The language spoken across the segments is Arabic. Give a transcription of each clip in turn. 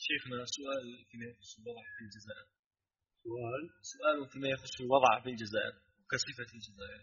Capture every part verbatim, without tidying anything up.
شيخنا سؤال فيما يخص الوضع في الجزائر. سؤال سؤال فيما يخص الوضع في الجزائر كصفة الجزائر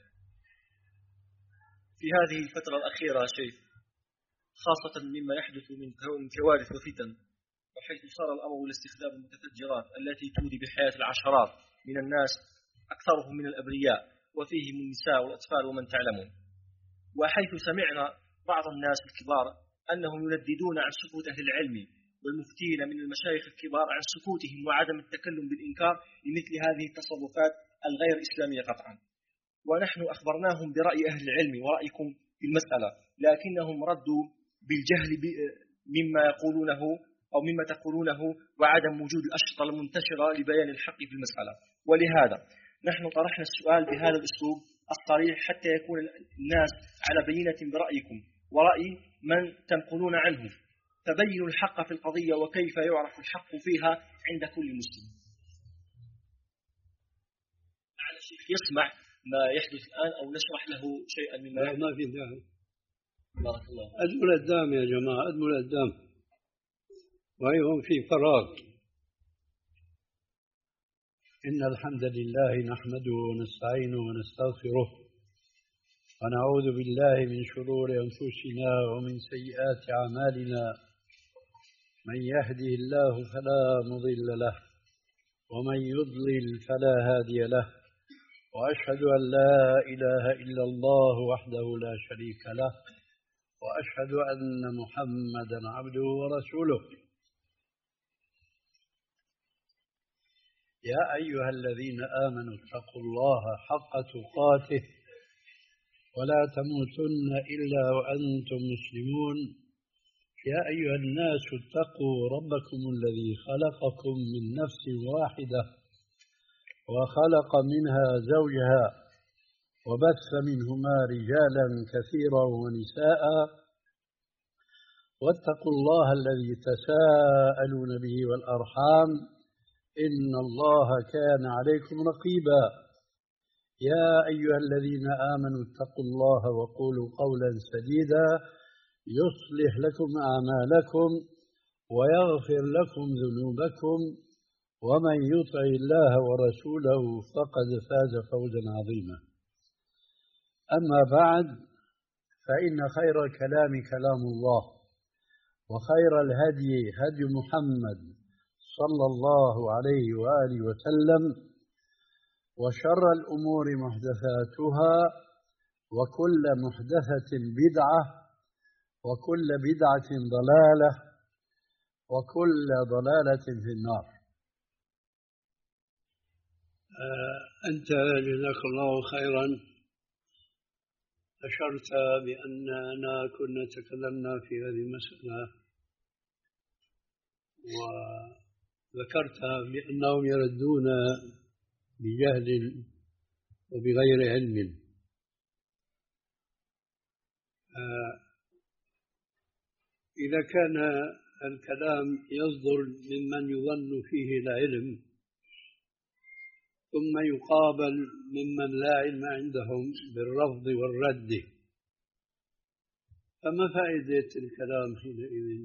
في هذه الفترة الأخيرة شيخ، خاصة مما يحدث من كوارث وفتن، وحيث صار الأمر لاستخدام المتفجرات التي تودي بحياة العشرات من الناس أكثرهم من الأبرياء وفيهم النساء والأطفال ومن تعلمون. وحيث سمعنا بعض الناس الكبار أنهم ينددون عن سكوت أهل العلم والمفتين من المشايخ الكبار عن سكوتهم وعدم التكلم بالإنكار لمثل هذه التصرفات الغير إسلامية قطعا. ونحن أخبرناهم برأي أهل العلم ورأيكم في المسألة، لكنهم ردوا بالجهل مما يقولونه أو مما تقولونه وعدم وجود الأشرطة المنتشرة لبيان الحق في المسألة. ولهذا نحن طرحنا السؤال بهذا الأسلوب الصريح حتى يكون الناس على بينة برأيكم ورأي من تنقلون عنه، تبينوا الحق في القضية وكيف يعرف الحق فيها عند كل مسلم. على الشيخ يسمع ما يحدث الآن أو نشرح له شيئا مما لا ما في داعي. بارك الله. أدموا الأدام يا جماعة، أدموا الأدام وأيهم في فراغ. إن الحمد لله نحمده ونستعينه ونستغفره ونعوذ بالله من شرور أنفسنا ومن سيئات أعمالنا. من يهده الله فلا مضل له ومن يضلل فلا هادي له، وأشهد أن لا إله إلا الله وحده لا شريك له، وأشهد أن محمدا عبده ورسوله. يا أيها الذين آمنوا اتقوا الله حق تقاته ولا تموتن إلا وأنتم مسلمون. يا أيها الناس اتقوا ربكم الذي خلقكم من نفس واحدة وخلق منها زوجها وبث منهما رجالا كثيرا ونساء، واتقوا الله الذي تساءلون به والأرحام إن الله كان عليكم رقيبا. يا أيها الذين آمنوا اتقوا الله وقولوا قولا سديدا يصلح لكم أعمالكم ويغفر لكم ذنوبكم، ومن يطع الله ورسوله فقد فاز فوزا عظيما. أما بعد، فإن خير الكلام كلام الله، وخير الهدي هدي محمد صلى الله عليه وآله وسلم، وشر الأمور محدثاتها، وكل محدثة بدعة، وكل بدعة ضلالة، وكل ضلالة في النار. أنت جزاك الله خيرا أشرت بأننا كنا تكلمنا في هذه المسألة، وذكرت بأنهم يردون بجهل وبغير علم. إذا كان الكلام يصدر ممن يظن فيه العلم ثم يقابل ممن لا علم عندهم بالرفض والرد، فما فائدة الكلام حينئذ؟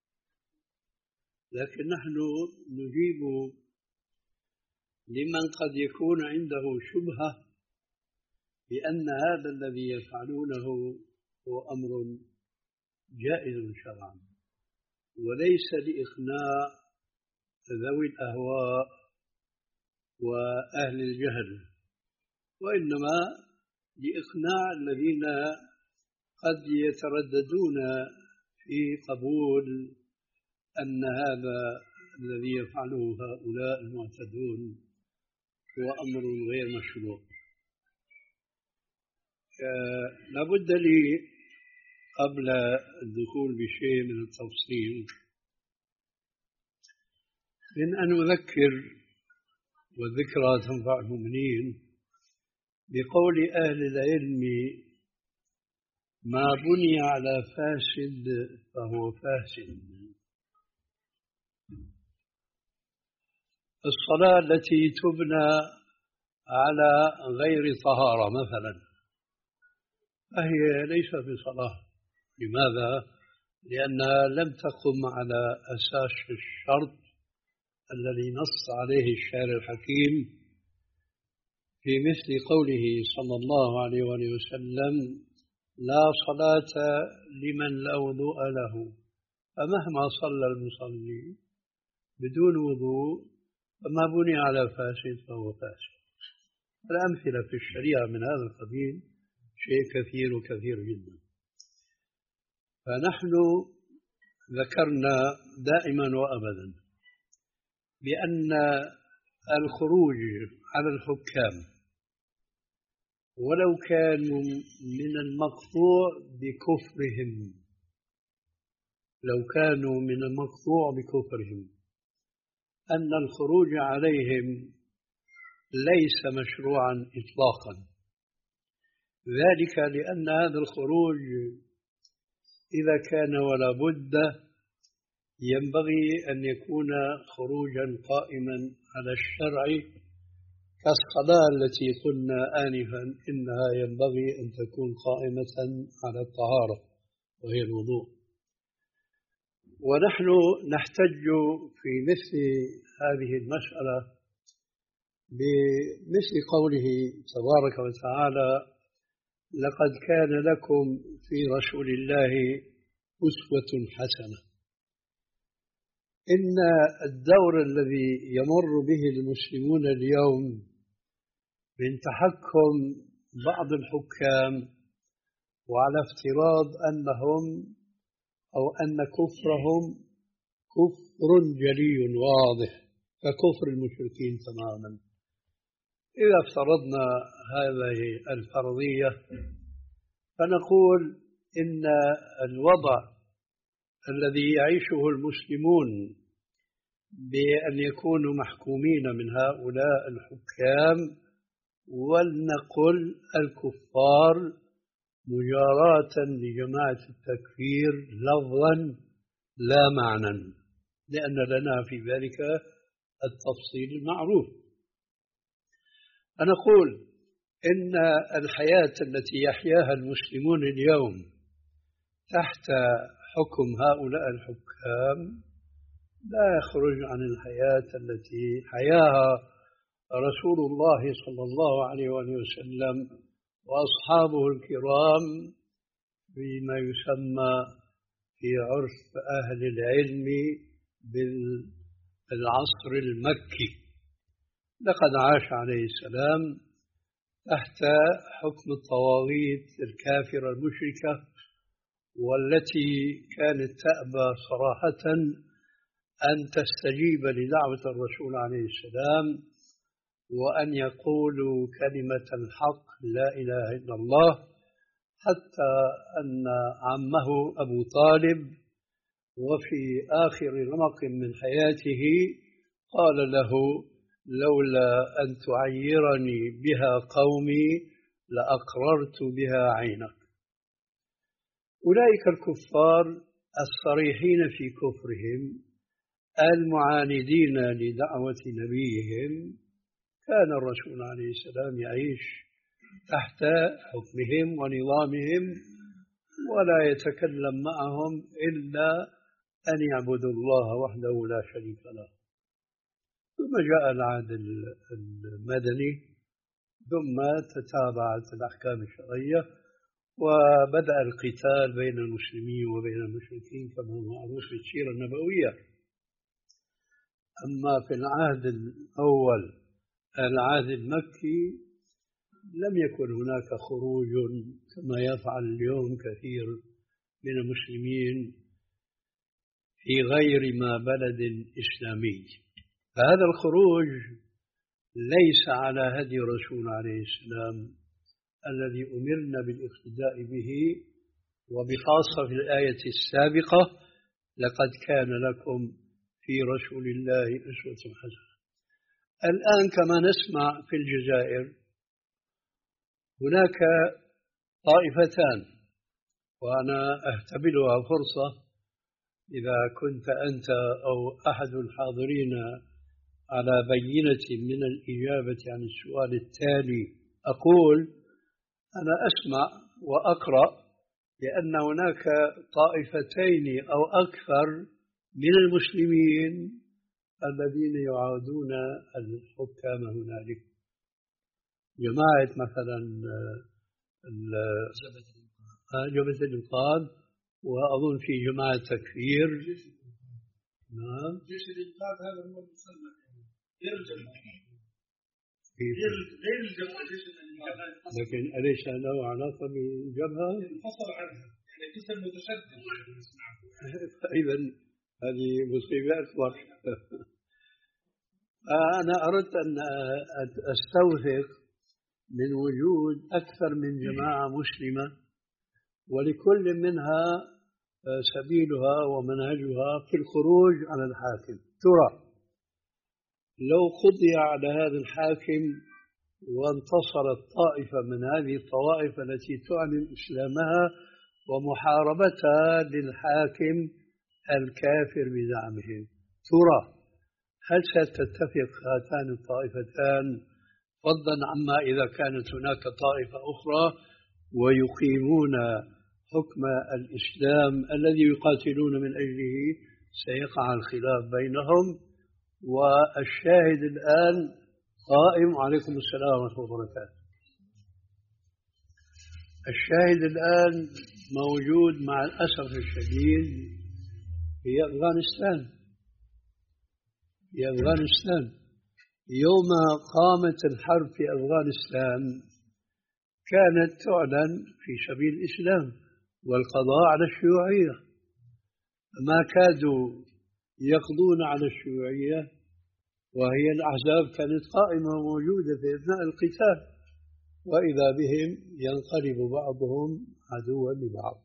لكن نحن نجيب لمن قد يكون عنده شبهة بأن هذا الذي يفعلونه هو أمر جائز شرعا، وليس لإقناع ذوي الأهواء وأهل الجهل، وإنما لإقناع الذين قد يترددون في قبول أن هذا الذي يفعله هؤلاء المعتدون هو أمر غير مشروع. لابد لي قبل الدخول بشيء من التفصيل من أن أذكر، والذكرى تنفع المؤمنين، بقول أهل العلم: ما بني على فاسد فهو فاسد. الصلاة التي تبنى على غير طهارة مثلا فهي ليست بصلاة. لماذا؟ لأنها لم تقم على أساس الشرط الذي نص عليه الشارع الحكيم في مثل قوله صلى الله عليه وآله وسلم: لا صلاة لمن لا وضوء له، فمهما صلى المصلي بدون وضوء فما بني على فاسد فهو فاسد. الأمثلة في الشريعة من هذا القبيل شيء كثير وكثير جدا. فنحن ذكرنا دائما وأبدا بأن الخروج على الحكام ولو كانوا من المقطوع بكفرهم لو كانوا من المقطوع بكفرهم أن الخروج عليهم ليس مشروعا إطلاقا، ذلك لأن هذا الخروج إذا كان ولا بد ينبغي أن يكون خروجا قائما على الشرع، كالصلاة التي قلنا آنفا إنها ينبغي أن تكون قائمة على الطهارة وهي الوضوء. ونحن نحتج في مثل هذه المسألة بمثل قوله تبارك وتعالى: لقد كان لكم في رسول الله أسوة حسنة. إن الدور الذي يمر به المسلمون اليوم من تحكم بعض الحكام وعلى افتراض أنهم أو أن كفرهم كفر جلي واضح ككفر المشركين تماما. إذا افترضنا هذه الفرضية فنقول إن الوضع الذي يعيشه المسلمون بأن يكونوا محكومين من هؤلاء الحكام، ولنقل الكفار مجاراة لجماعة التكفير لفظا لا معنى، لأن لنا في ذلك التفصيل المعروف. فنقول إن الحياة التي يحياها المسلمون اليوم تحت حكم هؤلاء الحكام لا يخرج عن الحياة التي حياها رسول الله صلى الله عليه وسلم وأصحابه الكرام بما يسمى في عرف أهل العلم بالعصر المكي. لقد عاش عليه السلام تحت حكم الطواغيت الكافرة المشركة، والتي كانت تأبى صراحة أن تستجيب لدعوة الرسول عليه السلام وأن يقولوا كلمة الحق لا إله إلا الله، حتى أن عمه أبو طالب وفي آخر رمق من حياته قال له: لولا أن تعيرني بها قومي لأقررت بها عينك. أولئك الكفار الصريحين في كفرهم المعاندين لدعوة نبيهم كان الرسول عليه السلام يعيش تحت حكمهم ونظامهم ولا يتكلم معهم إلا أن يعبدوا الله وحده لا شريك له. ثم جاء العهد المدني ثم تتابعت الأحكام الشرعية وبدأ القتال بين المسلمين وبين المشركين كما هو معروف في السيرة النبوية. أما في العهد الأول العهد المكي لم يكن هناك خروج كما يفعل اليوم كثير من المسلمين في غير ما بلد إسلامي. فهذا الخروج ليس على هدي الرسول عليه السلام الذي أمرنا بالاقتداء به، وبخاصة في الآية السابقة: لقد كان لكم في رسول الله أسوة حسنة. الآن كما نسمع في الجزائر هناك طائفتان، وأنا أهتبلها فرصة إذا كنت أنت أو أحد الحاضرين على بينة من الإجابة عن السؤال التالي. أقول: أنا أسمع وأقرأ لأن هناك طائفتين أو أكثر من المسلمين الذين يعادون الحكام هنالك. جماعة مثلا جبهة الإنقاذ، وأظن في جماعة تكفير. نعم، جيش الإنقاذ هذا هو المسمى غير الجماعة، غير غير الجماعة جيش الإنقاذ، لكن أليس له علاقة بالجبهة؟ انفصل عنها، يعني قسم متشدد. إذا هذه مصيبة أكبر. أنا أردت أن أستوثق من وجود أكثر من جماعة مسلمة، ولكل منها سبيلها ومنهجها في الخروج على الحاكم. ترى لو قضي على هذا الحاكم وانتصرت طائفة من هذه الطوائف التي تعلن إسلامها ومحاربتها للحاكم الكافر بزعمهم، ترى هل ستتفق هاتان الطائفتان، فضلا عما إذا كانت هناك طائفة أخرى ويقيمون حكم الإسلام الذي يقاتلون من أجله؟ سيقع الخلاف بينهم. والشاهد الآن قائم. عليكم السلام ورحمة الله وبركاته. الشاهد الآن موجود مع الأسف الشديد في أفغانستان. في أفغانستان يوم قامت الحرب في أفغانستان كانت تعلن في سبيل الإسلام والقضاء على الشيوعية، ما كادوا يقضون على الشيوعية وهي الأحزاب كانت قائمة وموجودة في أثناء القتال، وإذا بهم ينقلب بعضهم عدوا لبعض.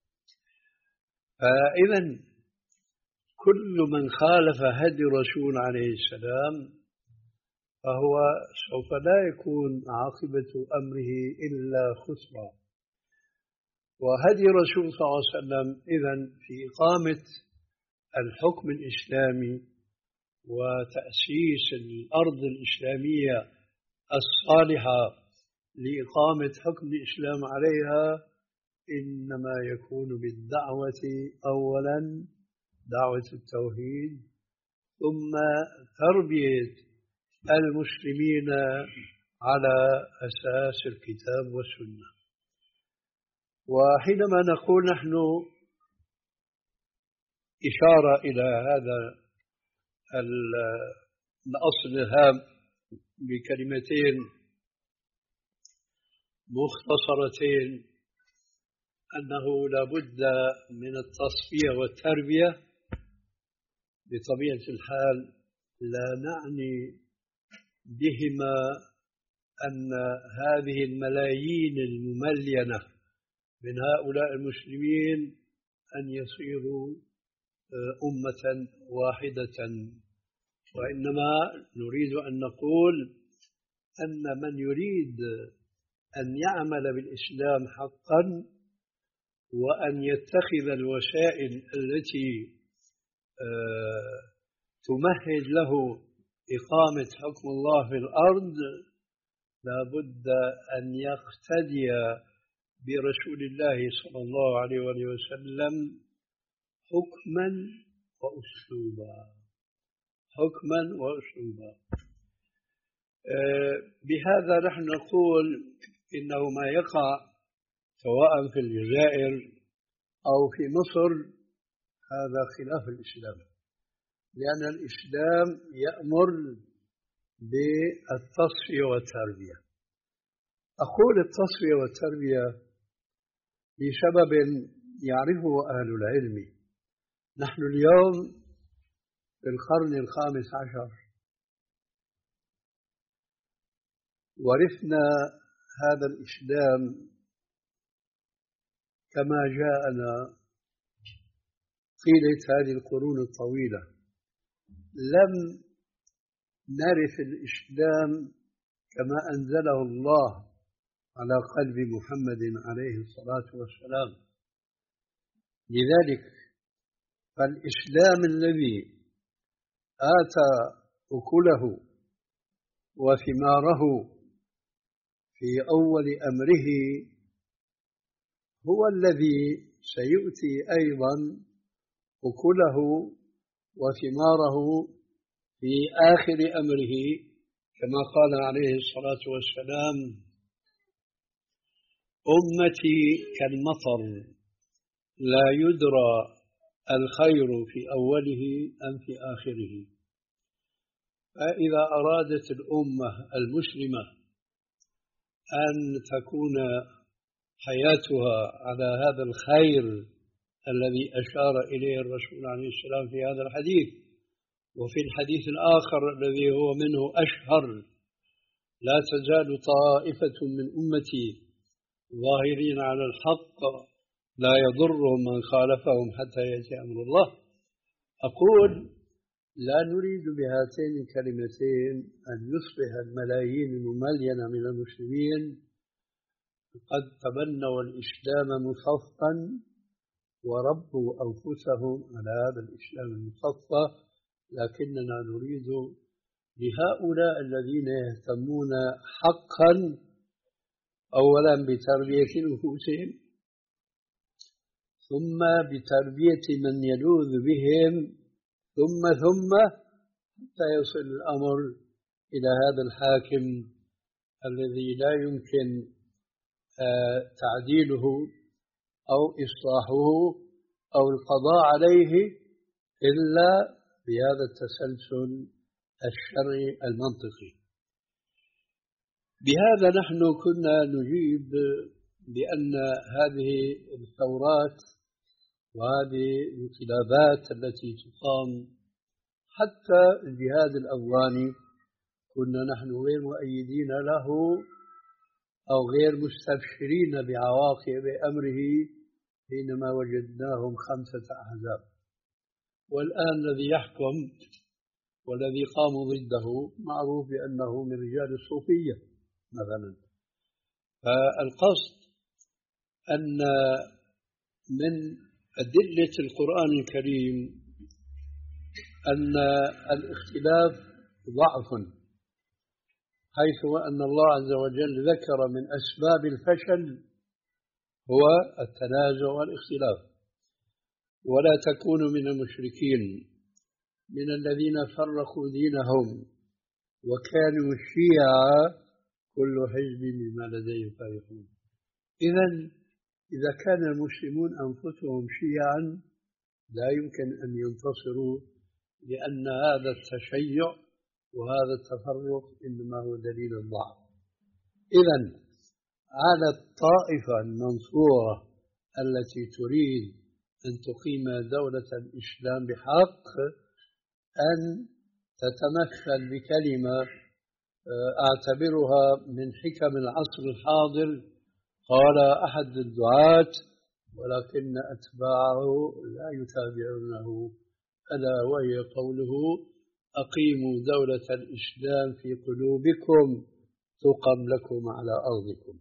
فإذا كل من خالف هدي الرسول عليه السلام فهو سوف لا يكون عاقبة أمره إلا خسرا. وهدي الرسول صلى الله عليه وسلم إذن في إقامة الحكم الإسلامي وتأسيس الأرض الإسلامية الصالحة لإقامة حكم الإسلام عليها إنما يكون بالدعوة أولا، دعوة التوحيد، ثم تربية المسلمين على أساس الكتاب والسنة. وحينما نقول نحن إشارة إلى هذا الأصل الهام بكلمتين مختصرتين، أنه لا بد من التصفية والتربية. بطبيعة الحال لا نعني بهما أن هذه الملايين المملينة من هؤلاء المسلمين أن يصيروا أمة واحدة، وإنما نريد أن نقول أن من يريد أن يعمل بالإسلام حقا وأن يتخذ الوسائل التي تمهد له إقامة حكم الله في الأرض لا بد أن يقتدي برسول الله صلى الله عليه وسلم حكما وأسلوبا، حكما وأسلوبا. بهذا نحن نقول إنه ما يقع سواء في الجزائر أو في مصر هذا خلاف الإسلام، لأن الإسلام يأمر بالتصفية والتربية. أقول التصفية والتربية لسبب يعرفه أهل العلم. نحن اليوم في القرن الخامس عشر ورثنا هذا الإسلام كما جاءنا طيلة هذه القرون الطويلة. لم نرث الإسلام كما أنزله الله على قلب محمد عليه الصلاة والسلام. لذلك فالإسلام الذي آتى أكله وثماره في أول أمره هو الذي سيؤتي أيضا أكله وثماره في آخر أمره، كما قال عليه الصلاة والسلام: أمتي كالمطر لا يدرى الخير في أوله أم في آخره. فإذا أرادت الأمة المسلمة أن تكون حياتها على هذا الخير الذي أشار إليه الرسول عليه السلام في هذا الحديث، وفي الحديث الآخر الذي هو منه أشهر: لا تزال طائفة من أمتي ظاهرين على الحق لا يضرهم من خالفهم حتى يأتي أمر الله. أقول: لا نريد بهاتين الكلمتين أن يصبح الملايين المملينة من المسلمين قد تبنوا الإسلام مصفا وربوا أنفسهم على هذا الإسلام المصفى، لكننا نريد لهؤلاء الذين يهتمون حقا أولا بتربية نفوسهم، ثم بتربية من يلوذ بهم، ثم ثم حتى يصل الأمر إلى هذا الحاكم الذي لا يمكن تعديله أو إصلاحه أو القضاء عليه إلا بهذا التسلسل الشرعي المنطقي. بهذا نحن كنا نجيب بأن هذه الثورات وهذه الانقلابات التي تقام، حتى الجهاد الأفغاني، كنا نحن غير مؤيدين له أو غير مستبشرين بعواقب أمره حينما وجدناهم خمسة أحزاب. والآن الذي يحكم والذي قاموا ضده معروف بأنه من رجال الصوفية مثلا. فالقصد أن من أدلة القرآن الكريم أن الاختلاف ضعف، حيث أن الله عز وجل ذكر من أسباب الفشل هو التنازع والاختلاف. ولا تكونوا من المشركين من الذين فرقوا دينهم وكانوا شيعا كل حزب بما لديهم فرحون. إذن إذا كان المسلمون أنفسهم شيعا لا يمكن أن ينتصروا، لأن هذا التشيع وهذا التفرق إنما هو دليل الضعف. إذن على الطائفة المنصورة التي تريد أن تقيم دولة الإسلام بحق أن تتمثل بكلمة أعتبرها من حكم العصر الحاضر. قال أحد الدعاة: ولكن أتباعه لا يتابعونه، ألا وهي قوله: أقيموا دولة الإسلام في قلوبكم تقم لكم على أرضكم.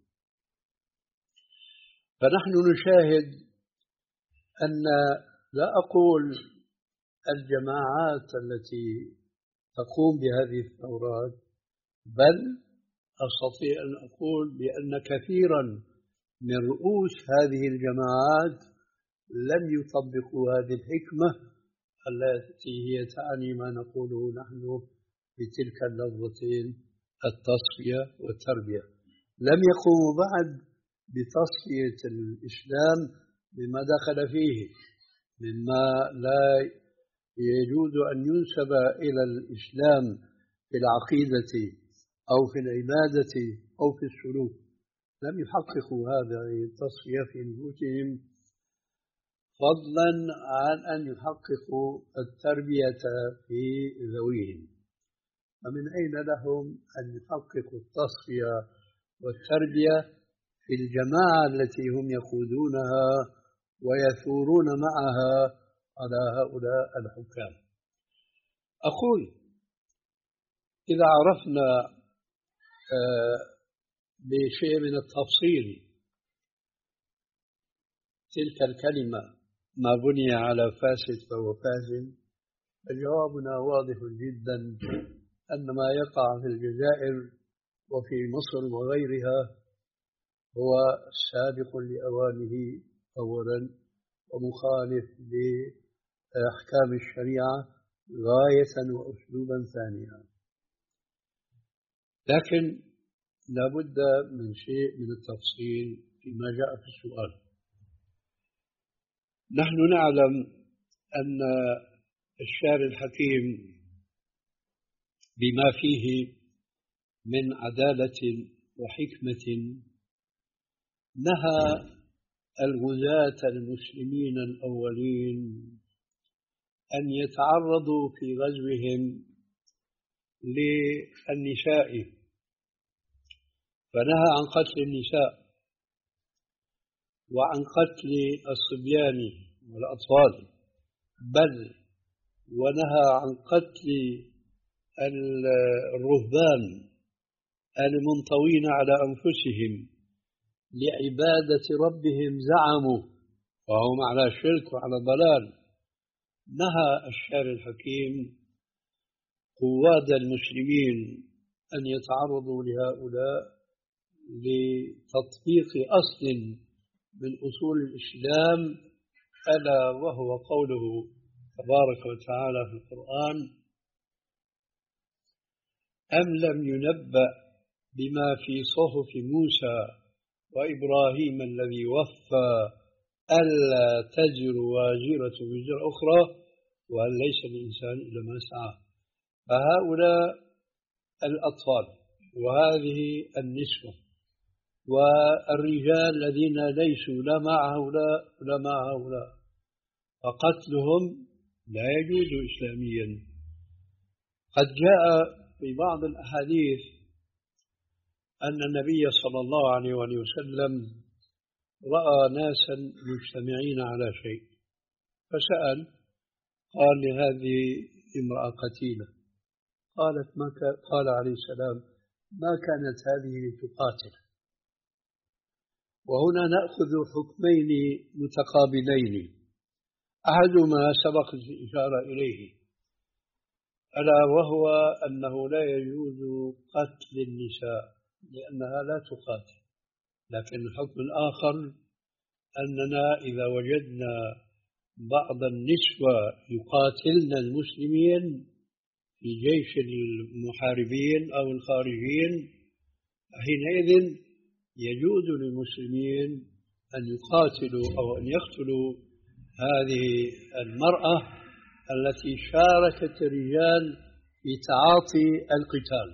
فنحن نشاهد أن لا أقول الجماعات التي تقوم بهذه الثورات، بل أستطيع أن أقول بأن كثيرا من رؤوس هذه الجماعات لم يطبقوا هذه الحكمة التي هي تعني ما نقوله نحن بتلك اللفظتين: التصفية والتربية. لم يقوموا بعد بتصفية الإسلام بما دخل فيه مما لا يجوز أن ينسب إلى الإسلام في العقيدة أو في العبادة أو في السلوك. لم يحققوا هذه التصفية في نفوسهم، فضلا عن أن يحققوا التربية في ذويهم. فمن أين لهم أن يحققوا التصفية والتربية في الجماعة التي هم يقودونها ويثورون معها على هؤلاء الحكام؟ أقول: إذا عرفنا بشيء من التفصيل تلك الكلمة ما بني على فاسد فهو فاسد، فجوابنا واضح جدا أن ما يقع في الجزائر وفي مصر وغيرها هو سابق لأوانه أولا، ومخالف لأحكام الشريعة غاية وأسلوبا ثانيا. لكن لا بد من شيء من التفصيل فيما جاء في السؤال. نحن نعلم أن الشارع الحكيم بما فيه من عدالة وحكمة نهى الغزاة المسلمين الأولين أن يتعرضوا في غزوهم للنساء، فنهى عن قتل النساء وعن قتل الصبيان والأطفال، بل ونهى عن قتل الرهبان المنطوين على أنفسهم لعبادة ربهم زعموا وهم على شرك وعلى ضلال. نهى الشارع الحكيم قواد المسلمين أن يتعرضوا لهؤلاء لتطبيق أصل من أصول الإسلام، ألا وهو قوله تبارك وتعالى في القرآن: أم لم ينبأ بما في صحف موسى وإبراهيم الذي وفى ألا تزر وازرة وزر أخرى وأن ليس الإنسان إلا ما سعى. فهؤلاء الأطفال وهذه النسوة والرجال الذين ليسوا لا مع هؤلاء ولا مع هؤلاء فقتلهم لا يجوز إسلاميا. قد جاء في بعض الأحاديث أن النبي صلى الله عليه وسلم رأى ناسا مجتمعين على شيء فسأل، قال لهذه امرأة قتيلة، قالت ما كان، قال عليه السلام: ما كانت هذه لتقاتل. وهنا نأخذ حكمين متقابلين، أحدهما سبق الإشارة إليه، ألا وهو أنه لا يجوز قتل النساء لأنها لا تقاتل. لكن الحكم الآخر أننا إذا وجدنا بعض النسوة يقاتلن المسلمين في جيش المحاربين أو الخارجين، حينئذ يجوز للمسلمين أن يقاتلوا أو أن يقتلوا هذه المرأة التي شاركت الرجال في تعاطي القتال.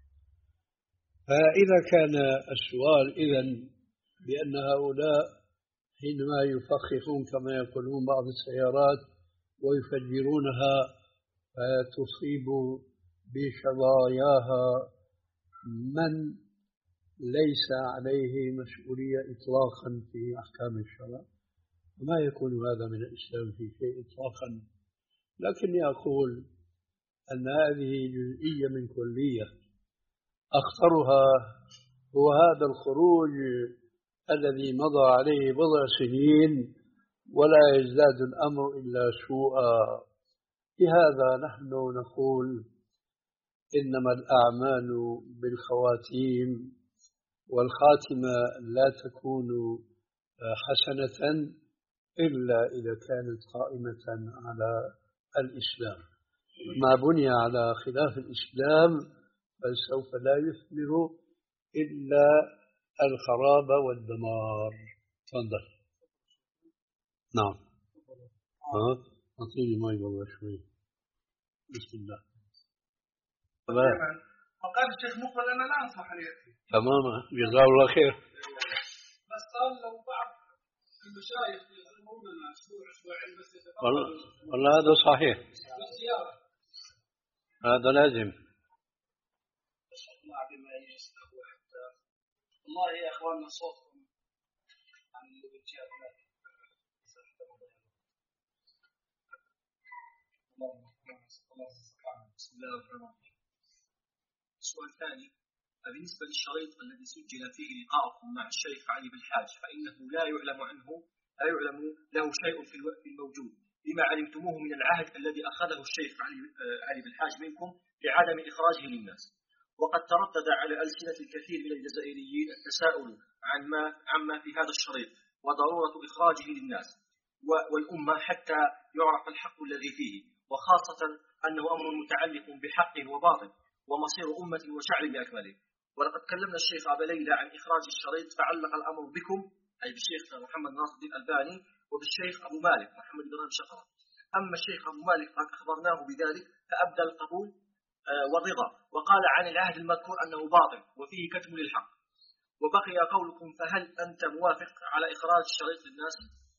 فإذا كان السؤال إذن بأن هؤلاء حينما يفخخون كما يقولون بعض السيارات ويفجرونها فتصيب بشظاياها من ليس عليه مسؤولية إطلاقا في أحكام الشرع، وما يكون هذا من الإسلام في شيء إطلاقا. لكني أقول أن هذه جزئية من كلية، أخطرها هو هذا الخروج الذي مضى عليه بضع سنين ولا يزداد الأمر إلا سوءا. لهذا نحن نقول إنما الأعمال بالخواتيم، والخاتمة لا تكون حسنة إلا إذا كانت قائمة على الإسلام. ما بني على خلاف الإسلام فسوف لا يثمر إلا الخراب والدمار. تفضل. نعم. ها أعطيني ما يبغى شوي. بسم الله. تمام. فقال الشيخ مقبل أنا لا أنصح عليه. تماما، جزاه الله خير. بس قال لو بعض المشايخ يعلمون لنا أسبوع أسبوعين بس يتفقدوا. والله والله هذا صحيح. هذا لازم. الله بما يستهوى حتى والله يا اخواننا صوتكم عن الرجال بسم الله الرحمن الرحيم. السؤال الثاني: بالنسبة للشريط الذي سجل فيه لقاءكم مع الشيخ علي بالحاج فإنه لا يعلم عنه لا يعلم له شيء في الوقت الموجود، بما علمتموه من العهد الذي أخذه الشيخ علي علي بالحاج منكم لعدم إخراجه للناس، وقد تردد على ألسنة الكثير من الجزائريين التساؤل عن ما عما في هذا الشريط وضرورة إخراجه للناس والأمة حتى يعرف الحق الذي فيه، وخاصة أنه أمر متعلق بحق وباطل ومصير أمة وشعب بأكمله. ولقد كلمنا الشيخ أبا ليلى عن إخراج الشريط فعلق الأمر بكم، أي بالشيخ محمد ناصر الدين الألباني، وبالشيخ أبو مالك محمد بن شقرة. أما الشيخ أبو مالك قد أخبرناه بذلك فأبدى القبول والرضا، وقال عن العهد المذكور أنه باطل وفيه كتم للحق. وبقي قولكم، فهل أنت موافق على إخراج الشريط للناس؟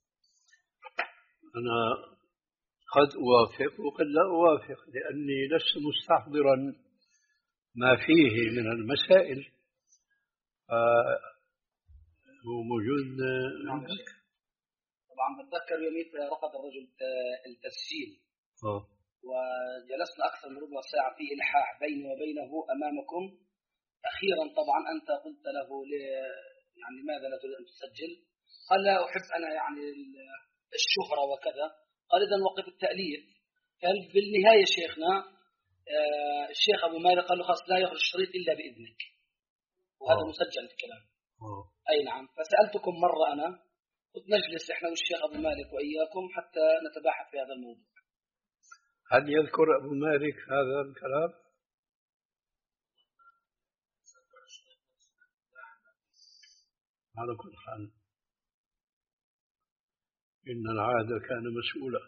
أنا قد أوافق وقد لا أوافق، لأني لست مستحضرا ما فيه من المسائل. هو موجود. نعم شيخ. طبعا بتذكر يوميت رفض الرجل التسجيل أوه. وجلسنا أكثر من ربع ساعة في إلحاح بيني وبينه أمامكم. أخيرا طبعا أنت قلت له يعني لماذا لا تريد أن تسجل؟ قال لا أحب أنا يعني الشهرة وكذا. قال إذن وقف التأليف. قال بالنهاية شيخنا الشيخ أبو مالك قال له خلاص لا يخرج الشريط إلا بإذنك، وهذا أوه. مسجل الكلام. أوه. أي نعم. فسألتكم مرة أنا قلت نجلس إحنا والشيخ أبو مالك وإياكم حتى نتباحث في هذا الموضوع. هل يذكر أبو مالك هذا الكلام؟ على كل حال إن العهد كان مسؤولا.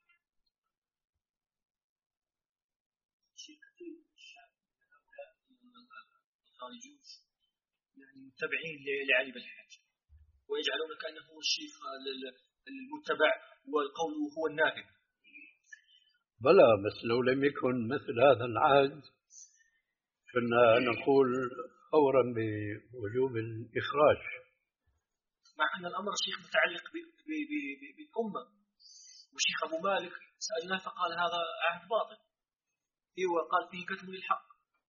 يعني متبعين لعلي بالحاج ويجعلون كأنه هو الشيخ المتبع والقول هو النافذ. بلى، بس لو لم يكن مثل هذا العهد كنا نقول فورا بوجوب الإخراج، مع أن الأمر شيخ متعلق بالأمة. والشيخ أبو مالك سألناه فقال هذا عهد باطل، هو قال فيه كتم للحق.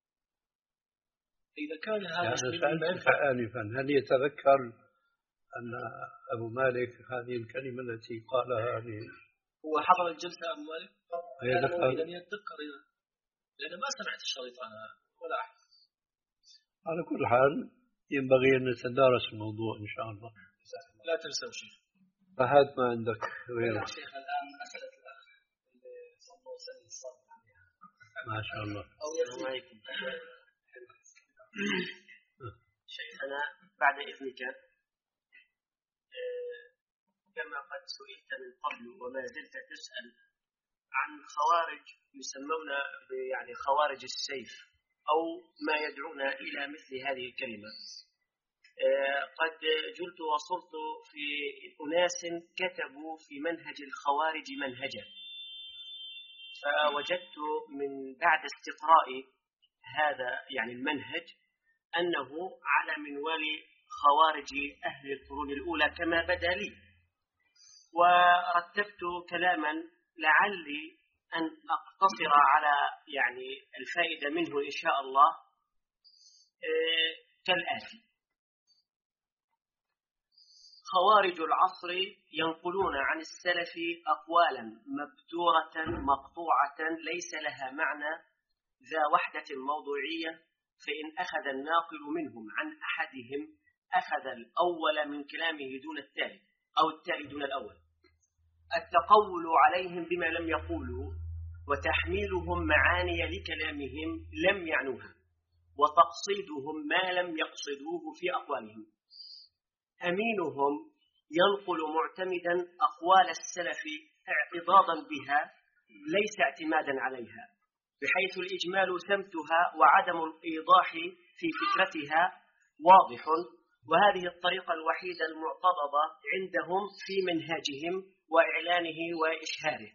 إذا كان هذا يعني آنفا هل يتذكر أن أبو مالك هذه الكلمة التي قالها يعني هو حضر الجلسة أبو مالك؟ إذا يتذكر لأن ما سمعت الشريط أنا ولا أحد. على كل حال ينبغي أن نتدارس الموضوع إن شاء الله. لا تنسوا شيء. فهات ما عندك غيره. شيخ الآن أسألة الأخ اللي صلى الله عليه وسلم. ما شاء الله. السلام عليكم. شيخنا بعد إذنك، كما قد سئلت من قبل وما زلت تسأل عن خوارج يسمون يعني خوارج السيف أو ما يدعون إلى مثل هذه الكلمة. قد جلت وصلت في أناس كتبوا في منهج الخوارج منهجا، فوجدت من بعد استقراء هذا يعني المنهج أنه على منوال خوارج أهل القرون الأولى كما بدا لي، ورتبت كلاما لعلي أن أقتصر على يعني الفائدة منه إن شاء الله كالآتي: خوارج العصر ينقلون عن السلف أقوالا مبتورة مقطوعة ليس لها معنى ذا وحدة موضوعية، فإن أخذ الناقل منهم عن أحدهم أخذ الأول من كلامه دون التالي أو التالي دون الأول. التقول عليهم بما لم يقولوا وتحميلهم معاني لكلامهم لم يعنوها وتقصيدهم ما لم يقصدوه في أقوالهم. أمينهم ينقل معتمدا أقوال السلف اعتضادا بها ليس اعتمادا عليها، بحيث الإجمال سمتها وعدم الإيضاح في فكرتها واضح، وهذه الطريقة الوحيدة المعتضدة عندهم في منهاجهم وإعلانه وإشهاره.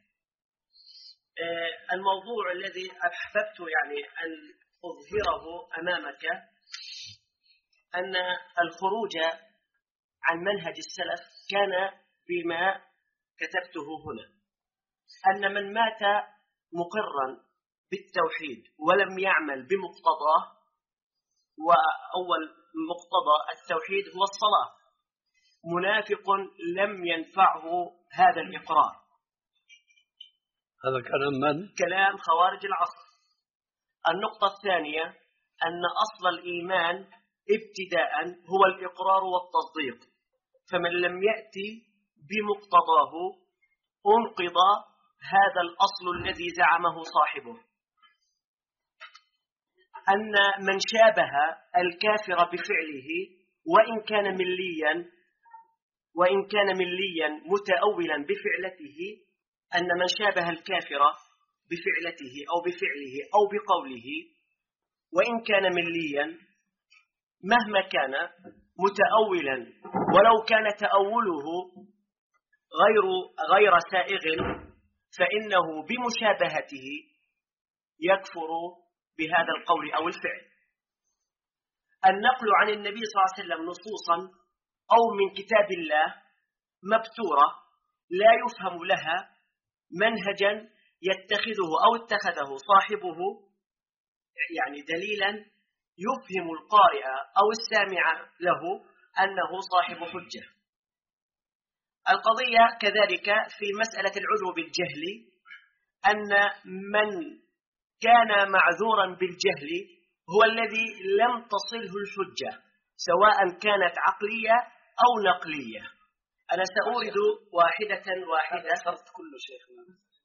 الموضوع الذي أحببت يعني أن أظهره أمامك أن الخروج عن منهج السلف كان بما كتبته هنا، أن من مات مقرا بالتوحيد ولم يعمل بمقتضاه، وأول مقتضى التوحيد هو الصلاة، منافق لم ينفعه هذا الإقرار. هذا كلام من؟ كلام خوارج العصر. النقطة الثانية أن أصل الإيمان ابتداء هو الإقرار والتصديق، فمن لم يأتي بمقتضاه أنقض هذا الأصل الذي زعمه صاحبه. أن من شابه الكافر بفعله وإن كان مليا وإن كان مليا متأولا بفعلته، أن من شابه الكافر بفعلته أو بفعله أو بقوله وإن كان مليا مهما كان متأولا ولو كان تأوله غير غير سائغ، فإنه بمشابهته يكفر بهذا القول أو الفعل. النقل عن النبي صلى الله عليه وسلم نصوصا أو من كتاب الله مبتورة لا يفهم لها منهجا يتخذه أو اتخذه صاحبه يعني دليلا يفهم القارئ أو السامع له أنه صاحب حجة. القضية كذلك في مسألة العذر بالجهل، أن من كان معذورا بالجهل هو الذي لم تصله الحجة سواء كانت عقلية أو نقلية. أنا سأورد واحدة واحدة. صرت كل شيخنا.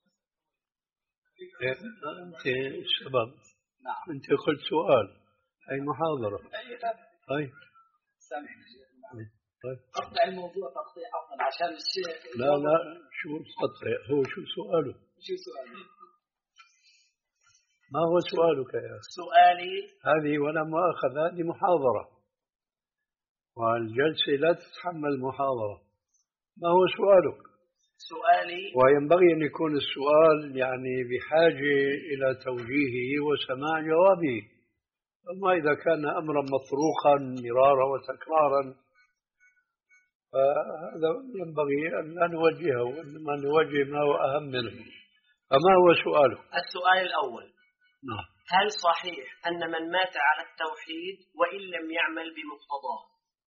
أنت شباب. نعم. أنت قلت سؤال أي محاضرة. طيب. سامحني شيخ. طيب. أقطع الموضوع تقطيع أفضل عشان الشيخ. لا لا شو قطع، هو شو سؤاله؟ شو سؤاله؟ ما هو سؤالك يا أخي؟ سؤالي هذه ولا مؤاخذة، هذه محاضرة والجلسة لا تتحمل محاضرة. ما هو سؤالك؟ سؤالي وينبغي أن يكون السؤال يعني بحاجة إلى توجيهه وسماع جوابه. أما إذا كان أمرا مطروقا مرارا وتكرارا فهذا ينبغي أن لا نوجهه، وإنما نوجه ما هو أهم منه. فما هو سؤالك؟ السؤال الأول: نعم. هل صحيح أن من مات على التوحيد وإن لم يعمل بمقتضاه،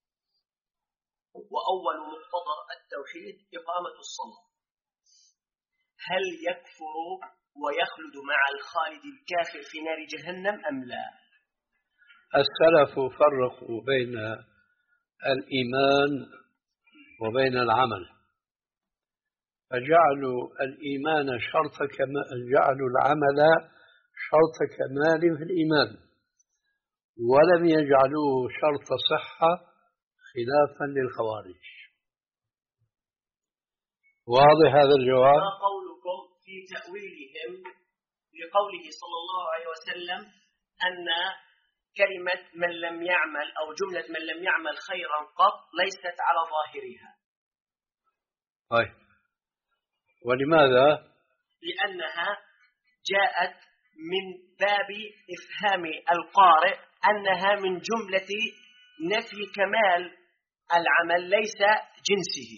وأول مقتضى التوحيد إقامة الصلاة، هل يكفر ويخلد مع الخالد الكافر في نار جهنم أم لا؟ السلف فرقوا بين الإيمان وبين العمل، فجعلوا الإيمان شرط كمال، جعلوا العمل شرط كمال في الإيمان، ولم يجعلوه شرط صحة خلافا للخوارج. واضح هذا الجواب؟ ما قولكم في تأويلهم لقوله صلى الله عليه وسلم أن كلمة من لم يعمل أو جملة من لم يعمل خيرا قط ليست على ظاهرها؟ طيب، ولماذا؟ لأنها جاءت من باب إفهام القارئ أنها من جملة نفي كمال العمل ليس جنسه.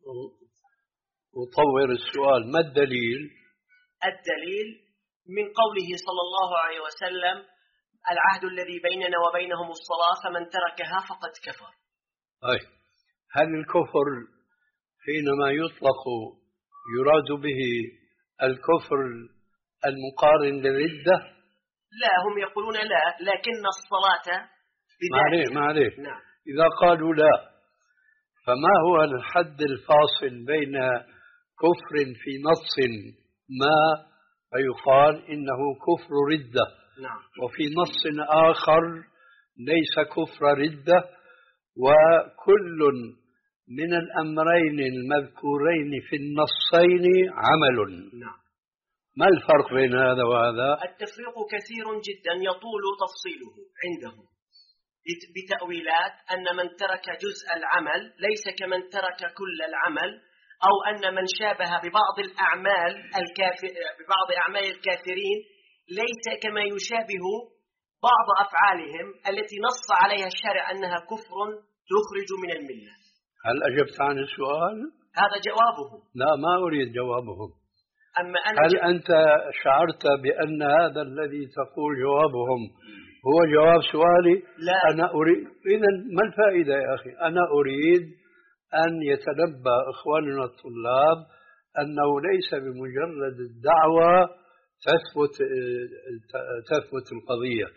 وطور السؤال، ما الدليل؟ الدليل من قوله صلى الله عليه وسلم: العهد الذي بيننا وبينهم الصلاة فمن تركها فقد كفر. أي. هل الكفر حينما يطلق يراد به الكفر المقارن للردة؟ لا، هم يقولون لا، لكن الصلاة معليه معليه نعم. إذا قالوا لا، فما هو الحد الفاصل بين كفر في نص ما فيقال إنه كفر ردة، نعم، وفي نص آخر ليس كفر ردة، وكل من الأمرين المذكورين في النصين عمل؟ نعم. ما الفرق بين هذا وهذا؟ التفريق كثير جدا يطول تفصيله عندهم بتأويلات أن من ترك جزء العمل ليس كمن ترك كل العمل، أو أن من شابه ببعض الأعمال الكافر ببعض أعمال الكافرين ليس كما يشابه بعض أفعالهم التي نص عليها الشارع أنها كفر تخرج من الملة. هل أجبت عن السؤال؟ هذا جوابه. لا، ما أريد جوابهم. أما أنا هل أنت شعرت بأن هذا الذي تقول جوابهم هو جواب سؤالي؟ لا. أنا أريد. إذن ما الفائدة يا أخي؟ أنا أريد أن يتنبه إخواننا الطلاب أنه ليس بمجرد الدعوة تثبت تثبت القضية.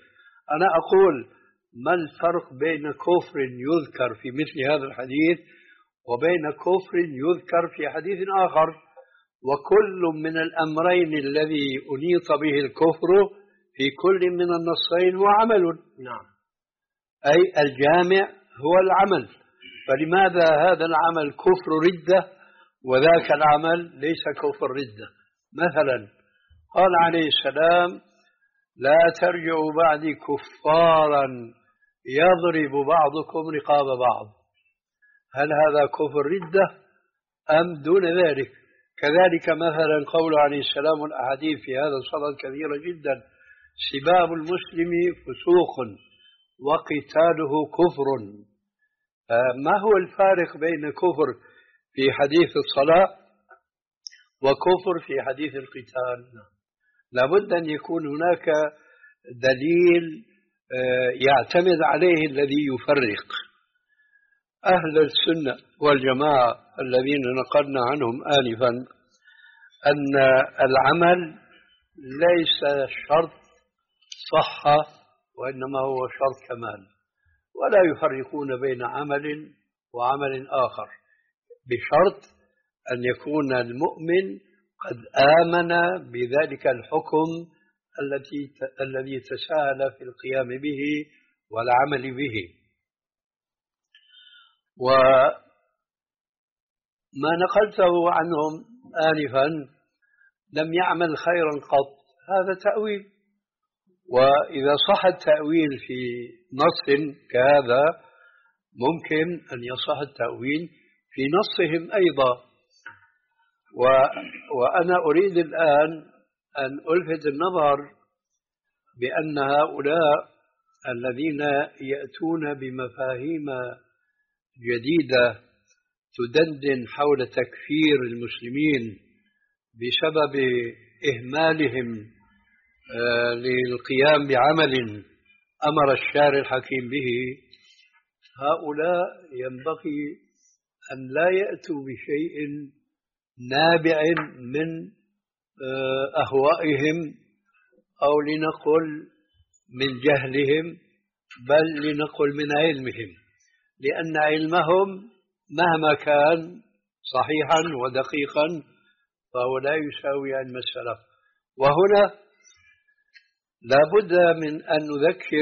أنا أقول ما الفرق بين كفر يذكر في مثل هذا الحديث وبين كفر يذكر في حديث آخر؟ وكل من الأمرين الذي أنيط به الكفر في كل من النصين هو عمل. نعم. أي الجامع هو العمل. فلماذا هذا العمل كفر ردة وذاك العمل ليس كفر ردة؟ مثلا قال عليه السلام لا ترجعوا بعدي كفارا يضرب بعضكم رقاب بعض. هل هذا كفر ردة أم دون ذلك؟ كذلك مثلا قول عليه السلام الأحاديث في هذا الصدد كثيرة جدا: سباب المسلم فسوق وقتاله كفر. ما هو الفارق بين كفر في حديث الصلاة وكفر في حديث القتال؟ لابد أن يكون هناك دليل يعتمد عليه الذي يفرق. أهل السنة والجماعة الذين نقلنا عنهم آنفا أن العمل ليس شرط صحة وإنما هو شرط كمال، ولا يفرقون بين عمل وعمل آخر، بشرط أن يكون المؤمن قد آمن بذلك الحكم التي الذي تساهل في القيام به والعمل به. وما نقلته عنهم آنفا لم يعمل خيرا قط، هذا تأويل. وإذا صح التأويل في نص كهذا ممكن أن يصح التأويل في نصهم أيضا. و... وأنا أريد الآن أن ألفت النظر بأن هؤلاء الذين يأتون بمفاهيم جديدة تدندن حول تكفير المسلمين بسبب إهمالهم للقيام بعمل أمر الشارع الحكيم به، هؤلاء ينبغي أن لا يأتوا بشيء نابع من أهوائهم أو لنقل من جهلهم، بل لنقل من علمهم، لأن علمهم مهما كان صحيحا ودقيقا فهو لا يساوي علم السلف. وهنا لا بد من أن نذكر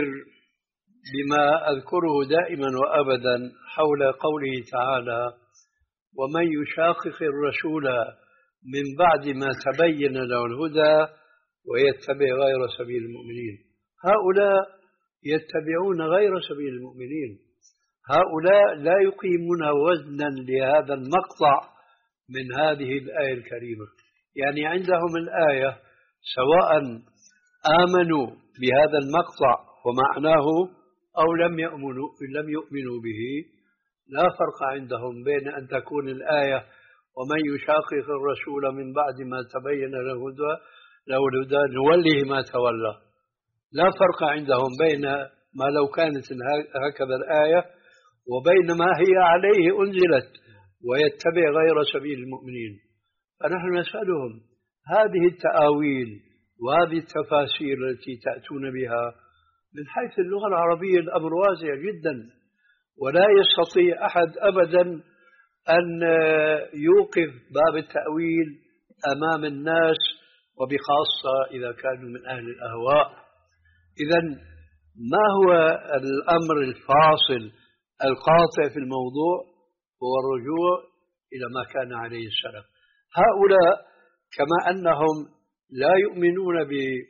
بما أذكره دائما وأبدا حول قوله تعالى: ومن يشاقق الرسول من بعد ما تبين له الهدى ويتبع غير سبيل المؤمنين. هؤلاء يتبعون غير سبيل المؤمنين، هؤلاء لا يقيمون وزنا لهذا المقطع من هذه الآية الكريمة. يعني عندهم الآية سواء آمنوا بهذا المقطع ومعناه أو لم يؤمنوا لم يؤمنوا به، لا فرق عندهم بين أن تكون الآية ومن يشاقق الرسول من بعد ما تبين له الهدى له الهدى نوله ما تولى. لا فرق عندهم بين ما لو كانت هكذا الآية وبين ما هي عليه أنزلت ويتبع غير سبيل المؤمنين. فنحن نسألهم هذه التآويل وهذه التفاسير التي تأتون بها من حيث اللغة العربية الأمر واسع جدا، ولا يستطيع أحد أبدا أن يوقف باب التأويل أمام الناس، وبخاصة إذا كانوا من أهل الأهواء. إذن ما هو الأمر الفاصل القاطع في الموضوع؟ هو الرجوع إلى ما كان عليه السلف. هؤلاء كما أنهم لا يؤمنون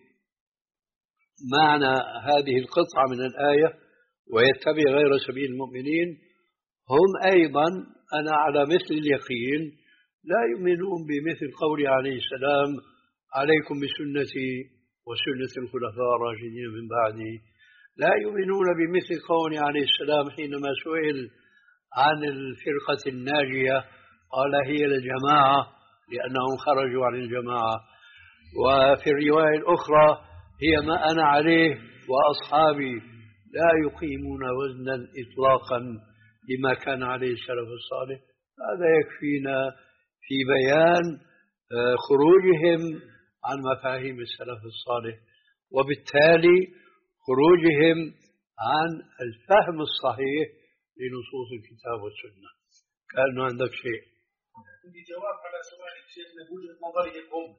بمعنى هذه القطعة من الآية ويتبع غير سبيل المؤمنين، هم أيضا أنا على مثل اليقين لا يؤمنون بمثل قول عليه السلام: عليكم بسنتي وسنة الخلفاء الراشدين من بعدي. لا يؤمنون بمثل قول عليه السلام حينما سئل عن الفرقة الناجية قال: هي الجماعة، لأنهم خرجوا عن الجماعة. وفي الرواية الأخرى: هي ما أنا عليه وأصحابي. لا يقيمون وزنا إطلاقا لما كان عليه السلف الصالح. هذا يكفينا في بيان خروجهم عن مفاهيم السلف الصالح، وبالتالي خروجهم عن الفهم الصحيح لنصوص الكتاب والسنة. كأنه عندك شيء. عندي جواب على سؤالك شيخنا بوجهة نظرهم.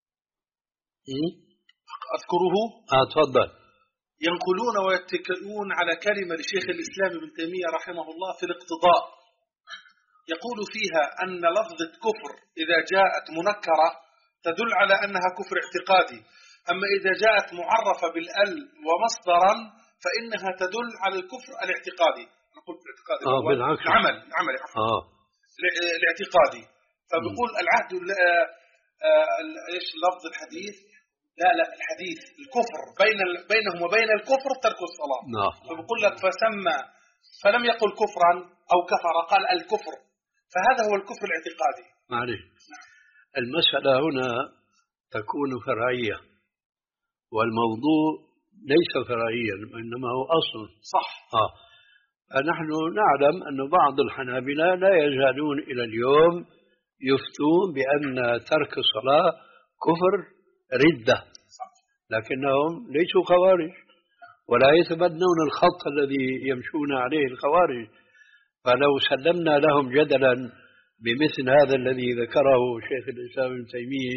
أذكره؟ آه تفضل. ينقلون ويتكئون على كلمة لشيخ الإسلام ابن تيمية رحمه الله في الاقتضاء، يقول فيها أن لفظة كفر إذا جاءت منكرة تدل على أنها كفر اعتقادي، أما إذا جاءت معرفة بالأل ومصدرا فإنها تدل على الكفر الاعتقادي. نقول الاعتقادي آه بالعكس. العمل العمل آه. الاعتقادي. فبقول العهد ايش لفظ الحديث؟ لا لا الحديث الكفر بين بينهم وبين الكفر ترك الصلاة. نعم. فبقول لك فسمى فلم يقل كفرا أو كفر، قال الكفر، فهذا هو الكفر الاعتقادي. معلش المسألة هنا تكون فرعية، والموضوع ليس فرعيا إنما هو أصل. صح. آه. نحن نعلم أن بعض الحنابلة لا يزالون إلى اليوم يفتون بأن ترك الصلاة كفر ردة، لكنهم ليسوا خوارج ولا يتبنون الخط الذي يمشون عليه الخوارج. فلو سلمنا لهم جدلا بمثل هذا الذي ذكره شيخ الإسلام ابن تيمية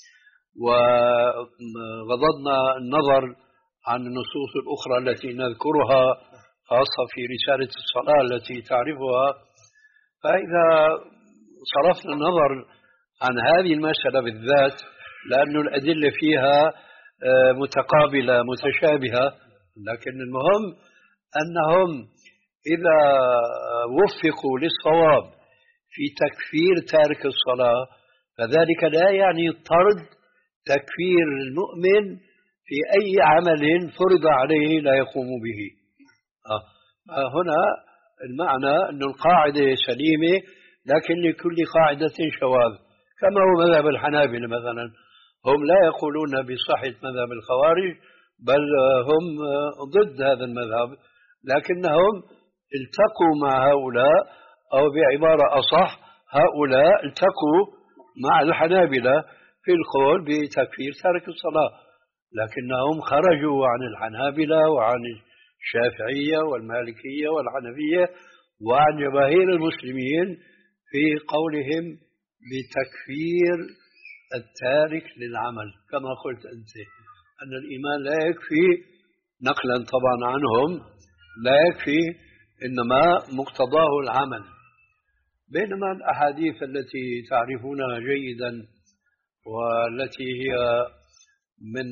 وغضضنا النظر عن النصوص الأخرى التي نذكرها خاصة في رسالة الصلاة التي تعرفها، فإذا صرفنا النظر عن هذه المسألة بالذات لأن الأدلة فيها متقابلة متشابهة، لكن المهم أنهم إذا وفقوا للصواب في تكفير تارك الصلاة فذلك لا يعني طرد تكفير المؤمن في أي عمل فرض عليه لا يقوم به. آه. هنا المعنى أن القاعدة سليمة، لكن لكل قاعدة شواذ، كما هو مذهب الحنابلة مثلا، هم لا يقولون بصحة مذهب الخوارج بل هم ضد هذا المذهب، لكنهم التقوا مع هؤلاء، أو بعبارة أصح هؤلاء التقوا مع الحنابلة في القول بتكفير تارك الصلاة، لكنهم خرجوا عن الحنابلة وعن الشافعية والمالكية والحنفية وعن جماهير المسلمين في قولهم بتكفير التارك للعمل. كما قلت أنت أن الإيمان لا يكفي، نقلا طبعا عنهم، لا يكفي إنما مقتضاه العمل. بينما الأحاديث التي تعرفونها جيدا والتي هي من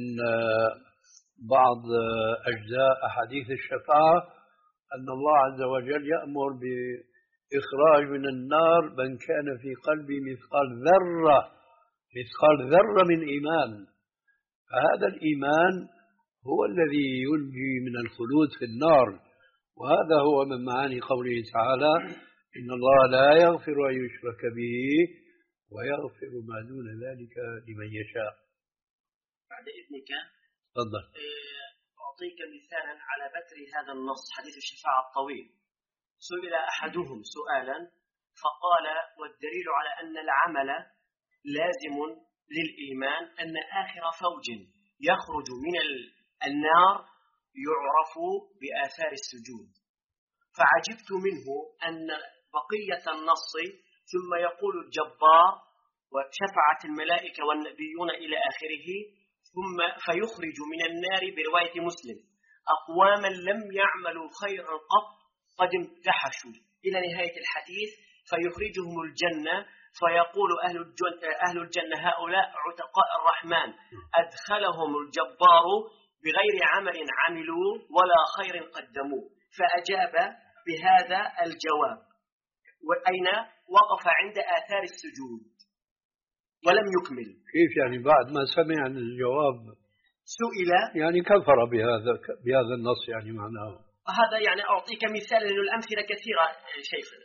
بعض أجزاء أحاديث الشفاعة أن الله عز وجل يأمر بإخراج من النار من كان في قلبه مثقال ذرة مثقال ذرة من إيمان، فهذا الإيمان هو الذي ينجي من الخلود في النار، وهذا هو من معاني قوله تعالى إن الله لا يغفر أن يشرك به ويغفر ما دون ذلك لمن يشاء. بعد إذنك تفضل. أعطيك مثالا على بتر هذا النص حديث الشفاعة الطويل. سئل أحدهم سؤالا فقال والدليل على أن العمل لازم للإيمان أن آخر فوج يخرج من النار يعرف بآثار السجود، فعجبت منه أن بقية النص ثم يقول الجبار وشفعت الملائكة والنبيون إلى آخره، ثم فيخرج من النار برواية مسلم أقواما لم يعملوا خيرا قط قد امتحشوا إلى نهاية الحديث، فيخرجهم الجنة فيقول أهل الجنة, أهل الجنة هؤلاء عتقاء الرحمن أدخلهم الجبار بغير عمل عملوا ولا خير قدموا، فأجاب بهذا الجواب. وأين وقف عند آثار السجود ولم يكمل. كيف يعني بعد ما سمع الجواب سئل يعني كفر بهذا بهذا النص؟ يعني معناه هذا يعني أعطيك مثال لأن الأمثلة كثيرة شيخنا.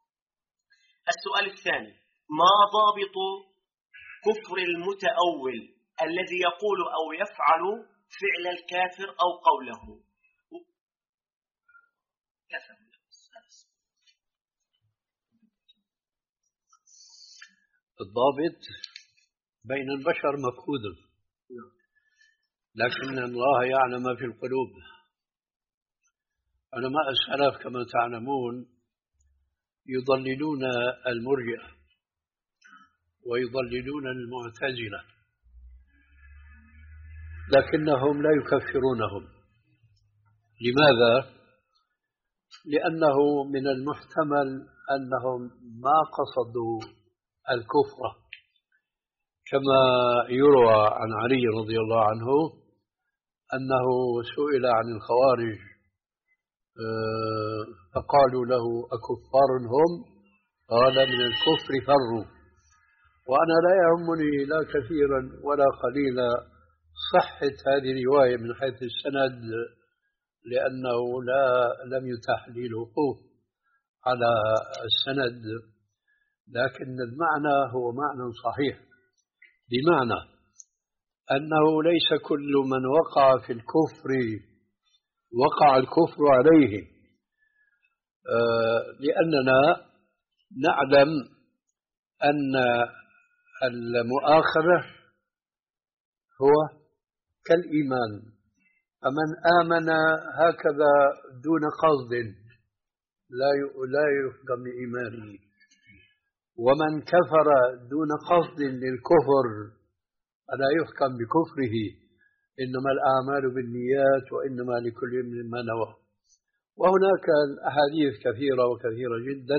السؤال الثاني ما ضابط كفر المتأول الذي يقول أو يفعل فعل الكافر أو قوله؟ الضابط بين البشر مفقود، لكن الله يعلم ما في القلوب، علماء السلف كما تعلمون يضللون المرجئة ويضللون المعتزلة، لكنهم لا يكفرونهم. لماذا؟ لأنه من المحتمل أنهم ما قصدوا الكفر، كما يروى عن علي رضي الله عنه أنه سئل عن الخوارج فقالوا له أكفار هم؟ قال من الكفر فروا. وأنا لا يهمني لا كثيرا ولا قليلا صحة هذه الرواية من حيث السند، لأنه لا لم يتاح لي الوقوف على السند، لكن المعنى هو معنى صحيح، بمعنى أنه ليس كل من وقع في الكفر وقع الكفر عليه، لأننا نعلم أن المؤاخذة هو كالإيمان، فمن آمن هكذا دون قصد لا لا يحكم بإيمانه، ومن كفر دون قصد للكفر فلا يحكم بكفره، إنما الأعمال بالنيات وإنما لكل امرئ ما نوى. وهناك أحاديث كثيرة وكثيرة جدا،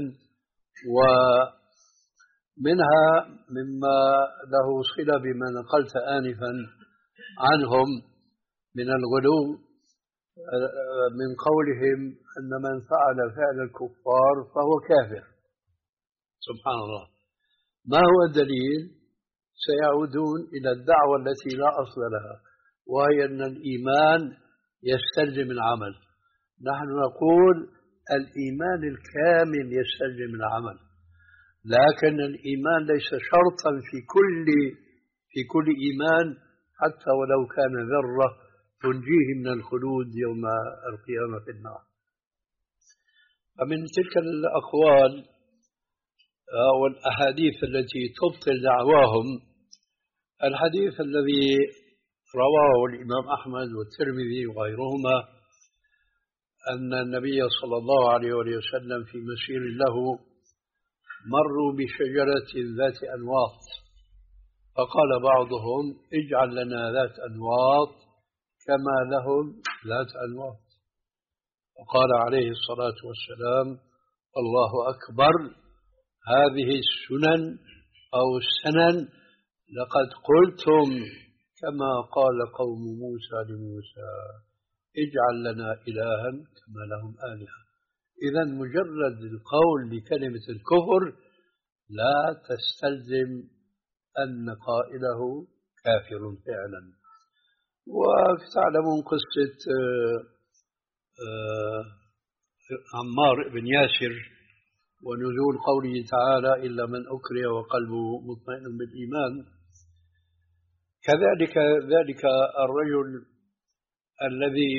ومنها مما له صلة بما نقلت آنفا عنهم من الغلو من قولهم أن من فعل فعل الكفار فهو كافر. سبحان الله، ما هو الدليل؟ سيعودون إلى الدعوة التي لا أصل لها، وهي أن الإيمان يستلزم العمل. نحن نقول الإيمان الكامل يستلزم العمل، لكن الإيمان ليس شرطا في كل في كل إيمان، حتى ولو كان ذرة تنجيه من الخلود يوم القيامة في النار. فمن تلك الأقوال والأحاديث التي تبطل دعواهم الحديث الذي رواه الإمام أحمد والترمذي وغيرهما أن النبي صلى الله عليه وسلم في مسير له مروا بشجرة ذات أنواط، فقال بعضهم اجعل لنا ذات أنواط كما لهم ذات أنواط، فقال عليه الصلاة والسلام الله أكبر، هذه السنن أو السنن لقد قلتم كما قال قوم موسى لموسى اجعل لنا إلها كما لهم آلهة. إذا مجرد القول بكلمة الكفر لا تستلزم أن قائله كافر فعلا. وتعلمون قصة عمار بن ياسر ونزول قوله تعالى إلا من أكره وقلبه مطمئن بالإيمان. كذلك ذلك الرجل الذي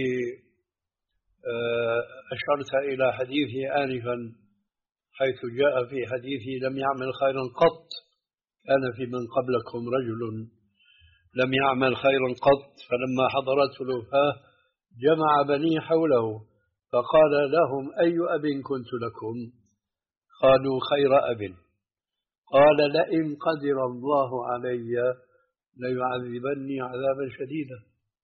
أشرت إلى حديثه آنفا حيث جاء في حديثه لم يعمل خيرا قط، كان في من قبلكم رجل لم يعمل خيرا قط فلما حضرته الوفاة جمع بني حوله فقال لهم أي أب كنت لكم؟ قالوا خير أب. قال لئن قدر الله علي ليعذبني عذابا شديدا،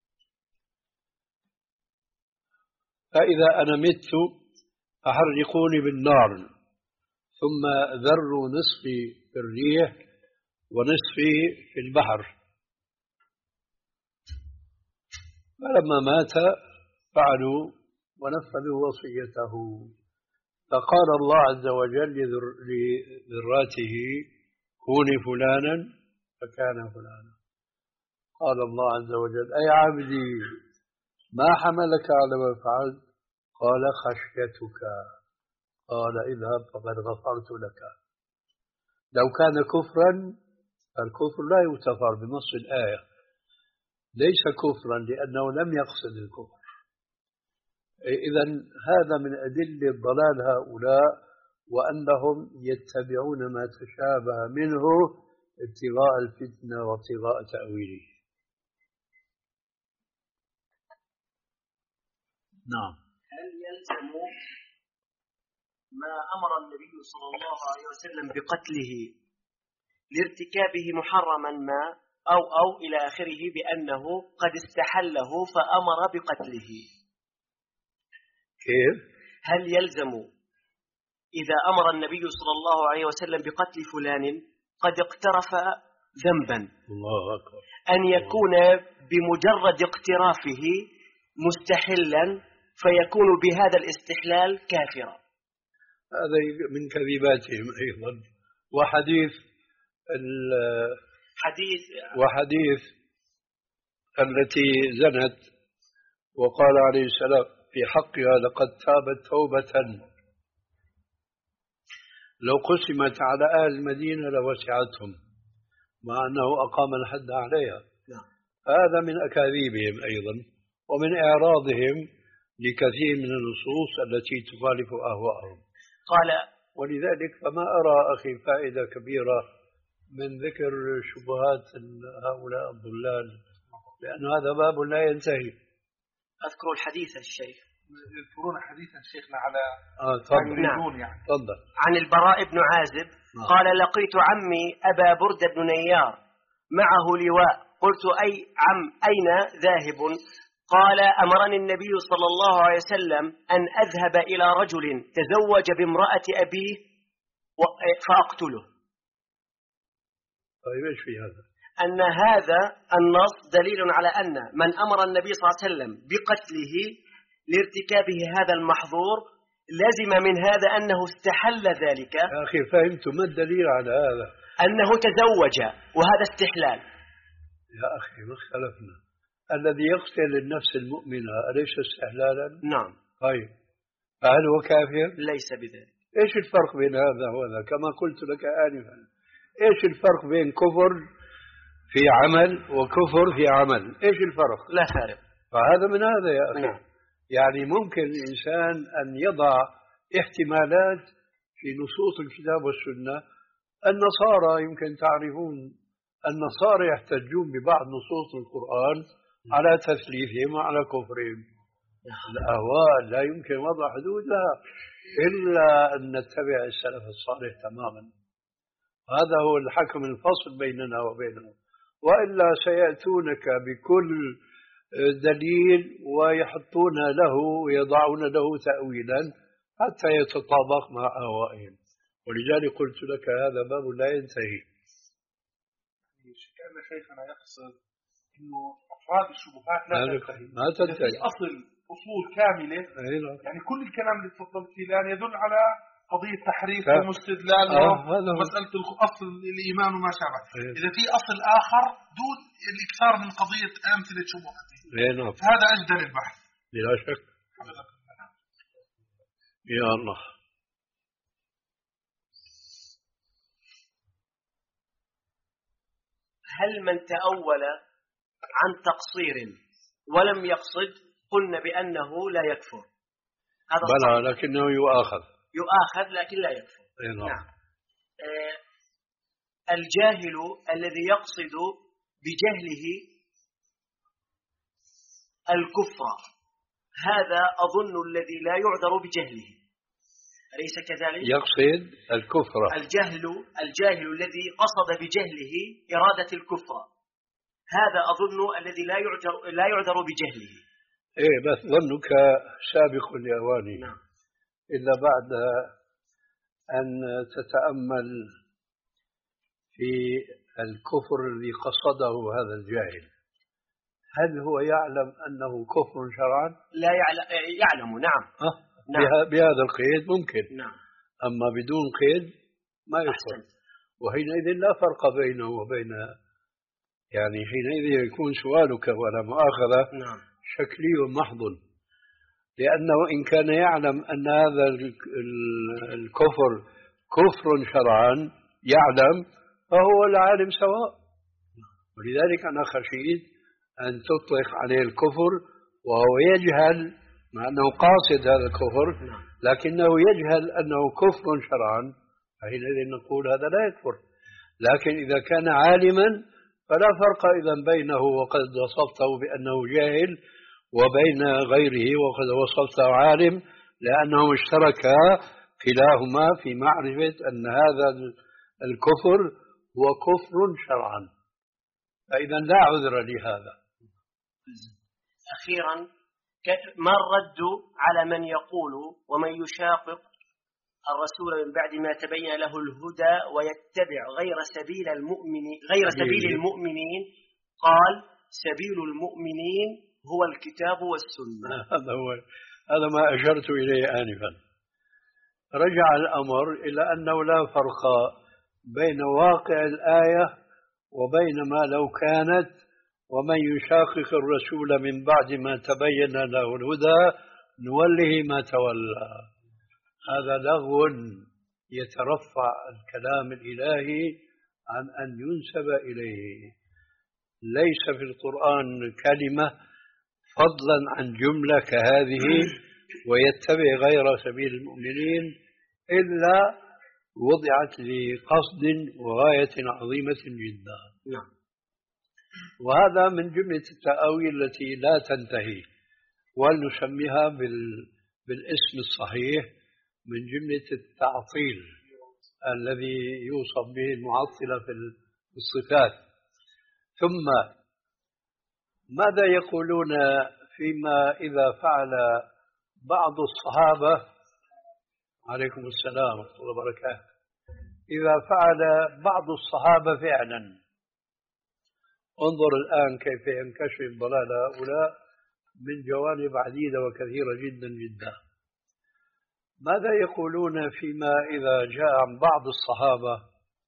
فإذا أنا مت فحرقوني بالنار ثم ذروا نصفي في الريح ونصفي في البحر. فلما مات فعلوا ونفذوا وصيته، فقال الله عز وجل لذراته كوني فلانا فكان فلانا. قال الله عز وجل أي عبدي ما حملك على ما فعلت؟ قال خشيتك. قال اذهب فقد غفرت لك. لو كان كفرا فالكفر لا يغتفر بنص الآية، ليس كفرا لأنه لم يقصد الكفر. إذن هذا من أدلة ضلال هؤلاء، وأنهم يتبعون ما تشابه منه ابتغاء الفتنة وابتغاء تأويله. نعم. هل يلزم ما أمر النبي صلى الله عليه وسلم بقتله لارتكابه محرما ما أو أو إلى آخره بأنه قد استحله فأمر بقتله؟ كيف؟ هل يلزم إذا أمر النبي صلى الله عليه وسلم بقتل فلان قد اقترف ذنبا الله أكبر أن يكون بمجرد اقترافه مستحلا فيكون بهذا الاستحلال كافرا؟ هذا من كذباتهم أيضا. وحديث حديث وحديث التي زنت وقال عليه السلام في حقها لقد تابت توبة لو قسمت على أهل المدينة لوسعتهم، مع أنه أقام الحد عليها. هذا من أكاذيبهم أيضا ومن إعراضهم لكثير من النصوص التي تخالف أهواءهم. قال ولذلك فما أرى أخي فائدة كبيرة من ذكر شبهات هؤلاء الضلال، لأن هذا باب لا ينتهي. أذكر الحديث الشيخ يذكرون حديثا شيخنا على آه تفضل. نعم. يعني تفضل. عن البراء بن عازب آه. قال لقيت عمي أبا بردة بن نيار معه لواء، قلت أي عم أين ذاهب؟ قال أمرني النبي صلى الله عليه وسلم أن أذهب إلى رجل تزوج بامرأة أبيه فأقتله. طيب إيش في هذا؟ أن هذا النص دليل على أن من أمر النبي صلى الله عليه وسلم بقتله لارتكابه هذا المحظور لزم من هذا أنه استحل ذلك. يا أخي فهمت ما الدليل على هذا؟ أنه تزوج وهذا استحلال. يا أخي ما اختلفنا، الذي يقتل النفس المؤمنة أليس استحلالا؟ نعم. طيب فهل هو كافر؟ ليس بذلك. إيش الفرق بين هذا وهذا؟ كما قلت لك آنفا، إيش الفرق بين كفر في عمل وكفر في عمل؟ إيش الفرق؟ لا فارق. فهذا من هذا يا أخي. نعم. يعني ممكن الإنسان أن يضع احتمالات في نصوص الكتاب والسنة. النصارى يمكن تعرفون النصارى يحتجون ببعض نصوص القرآن على تثليثهم وعلى كفرهم. الأهواء لا يمكن وضع حدود لها إلا أن نتبع السلف الصالح تماما. هذا هو الحكم الفصل بيننا وبينهم، وإلا سيأتونك بكل دليل ويحطون له ويضعون له تأويلا حتى يتطابق مع أهوائهم. ولذلك قلت لك هذا باب لا ينتهي. كأن شيخنا يقصد إنه أفراد الشبهات لا تنتهي، ما تنتهي. في أصل أصول كاملة. يعني كل الكلام اللي تفضلت فيه الآن يدل على قضية تحريف والاستدلال ومسألة أصل الإيمان وما شابه. إذا في أصل آخر دون الإكثار من قضية أمثلة شبهات هذا أجدر البحث بلا شك. يا الله. هل من تأول عن تقصير ولم يقصد قلنا بأنه لا يكفر؟ هذا بلى لكنه يؤاخذ يؤاخذ لكن لا يكفر. نعم. آه الجاهل الذي يقصد بجهله الكفر هذا أظن الذي لا يعذر بجهله، أليس كذلك؟ يقصد الكفر الجهل الجاهل الذي قصد بجهله إرادة الكفر هذا أظن الذي لا يعذر لا يعذر بجهله. إيه بس ظنك سابق لأوانه. نعم. إلا بعد أن تتأمل في الكفر الذي قصده هذا الجاهل، هل هو يعلم أنه كفر شرعا؟ لا يعلم. يعلم. نعم. أه؟ نعم. بهذا القيد ممكن. نعم. أما بدون قيد ما يكفر. وحينئذ لا فرق بينه وبين، يعني حينئذ يكون سؤالك ولا مؤاخذة نعم. شكلي محض، لأنه إن كان يعلم أن هذا الكفر كفر شرعا يعلم فهو العالم سواء. ولذلك أنا خشيت أن تطلق عليه الكفر وهو يجهل، مع أنه قاصد هذا الكفر لكنه يجهل أنه كفر شرعا، فحينئذ نقول هذا لا يكفر. لكن إذا كان عالما فلا فرق إذن بينه وقد وصفته بأنه جاهل وبين غيره وقد وصفته عالم، لأنهم اشتركا كلاهما في معرفة أن هذا الكفر هو كفر شرعا، فإذا لا عذر لهذا. أخيرا، ما الرد على من يقول ومن يشاقق الرسول من بعد ما تبين له الهدى ويتبع غير سبيل المؤمنين غير سبيل المؤمنين قال سبيل المؤمنين هو الكتاب والسنة؟ هذا هو هذا ما أشرت إليه آنفا. رجع الأمر إلى أنه لا فرق بين واقع الآية وبين ما لو كانت ومن يشاقق الرسول من بعد ما تبين له الهدى نوله ما تولى. هذا لغو يترفع الكلام الإلهي عن أن ينسب إليه. ليس في القرآن كلمة فضلا عن جملة كهذه ويتبع غير سبيل المؤمنين إلا وضعت لقصد وغاية عظيمة جدا. نعم. وهذا من جملة التأويل التي لا تنتهي، ولنسميها بالاسم الصحيح من جملة التعطيل الذي يوصف به المعطلة في الصفات. ثم ماذا يقولون فيما إذا فعل بعض الصحابة، عليكم السلام ورحمة الله وبركاته، إذا فعل بعض الصحابة فعلا، انظر الآن كيف ينكشف ضلال هؤلاء من جوانب عديدة وكثيرة جدا جدا. ماذا يقولون فيما إذا جاء عن بعض الصحابة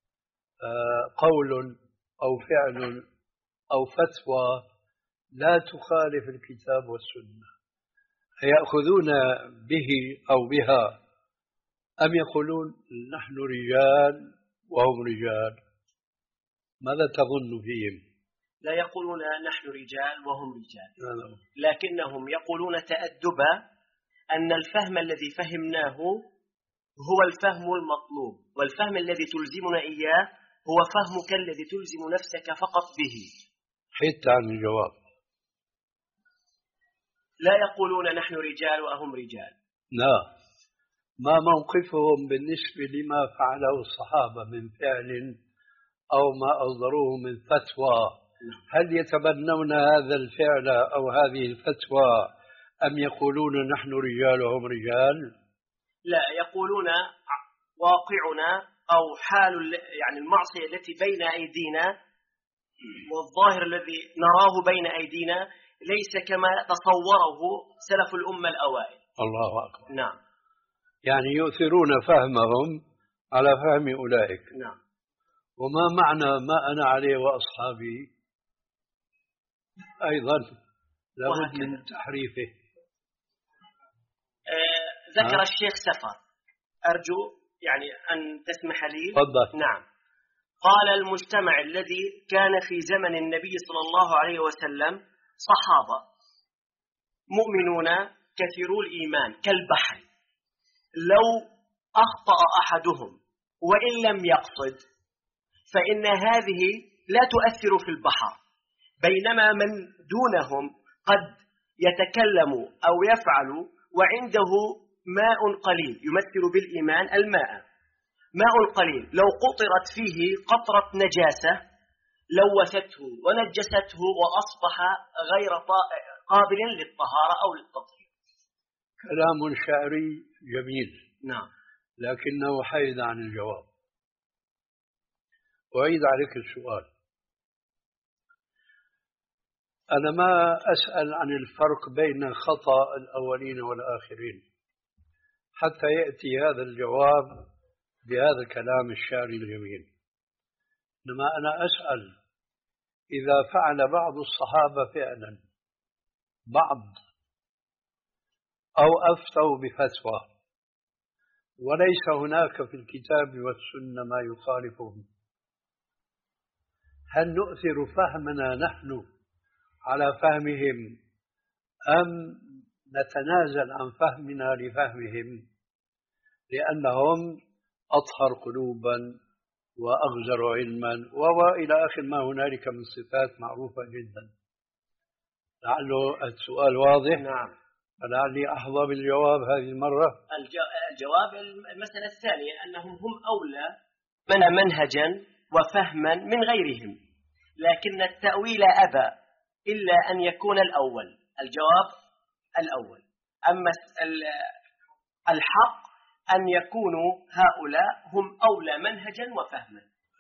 قول أو فعل أو فتوى لا تخالف الكتاب والسنة، يأخذون به أو بها أم يقولون نحن رجال وهم رجال؟ ماذا تظن فيهم؟ لا يقولون نحن رجال وهم رجال، لكنهم يقولون تأدبا أن الفهم الذي فهمناه هو الفهم المطلوب، والفهم الذي تلزمنا إياه هو فهمك الذي تلزم نفسك فقط به. حتى عن الجواب. لا يقولون نحن رجال وهم رجال. لا. ما موقفهم بالنسبة لما فعله الصحابة من فعل أو ما أصدروه من فتوى؟ هل يتبنون هذا الفعل أو هذه الفتوى أم يقولون نحن رجال وهم رجال؟ لا، يقولون واقعنا أو حال يعني المعصية التي بين أيدينا والظاهر الذي نراه بين أيدينا ليس كما تصوره سلف الأمة الأوائل. الله أكبر. نعم. يعني يؤثرون فهمهم على فهم أولئك. نعم. وما معنى ما أنا عليه وأصحابي أيضا لابد من تحريفه. آه ذكر ها؟ الشيخ سفر، أرجو يعني أن تسمح لي. تفضل. نعم. قال المجتمع الذي كان في زمن النبي صلى الله عليه وسلم صحابة مؤمنون كثيرو الإيمان كالبحر، لو أخطأ أحدهم وإن لم يقصد فإن هذه لا تؤثر في البحر، بينما من دونهم قد يتكلم أو يفعل وعنده ماء قليل يمثل بالإيمان الماء، ماء قليل لو قطرت فيه قطرة نجاسة لوثته ونجسته وأصبح غير قابل للطهارة أو للتطهير. كلام شعري جميل. نعم. لكنه حيد عن الجواب. وأعيد عليك السؤال. أنا ما أسأل عن الفرق بين خطأ الأولين والآخرين حتى يأتي هذا الجواب بهذا الكلام الشعري الجميل، إنما أنا أسأل إذا فعل بعض الصحابة فعلا بعض أو أفتوا بفتوى وليس هناك في الكتاب والسنة ما يخالفهم، هل نؤثر فهمنا نحن على فهمهم أم نتنازل عن فهمنا لفهمهم لأنهم أطهر قلوبا وأغزر علما وإلى آخر ما هنالك من صفات معروفة جدا؟ لعله السؤال واضح. نعم. فلعلي أحظى بالجواب هذه المرة. الجواب المسألة الثانية أنهم هم أولى من منهجا وفهما من غيرهم، لكن التأويل أبى إلا أن يكون الأول. الجواب الأول. أما الحق أن يكونوا هؤلاء هم أولى منهجا وفهما.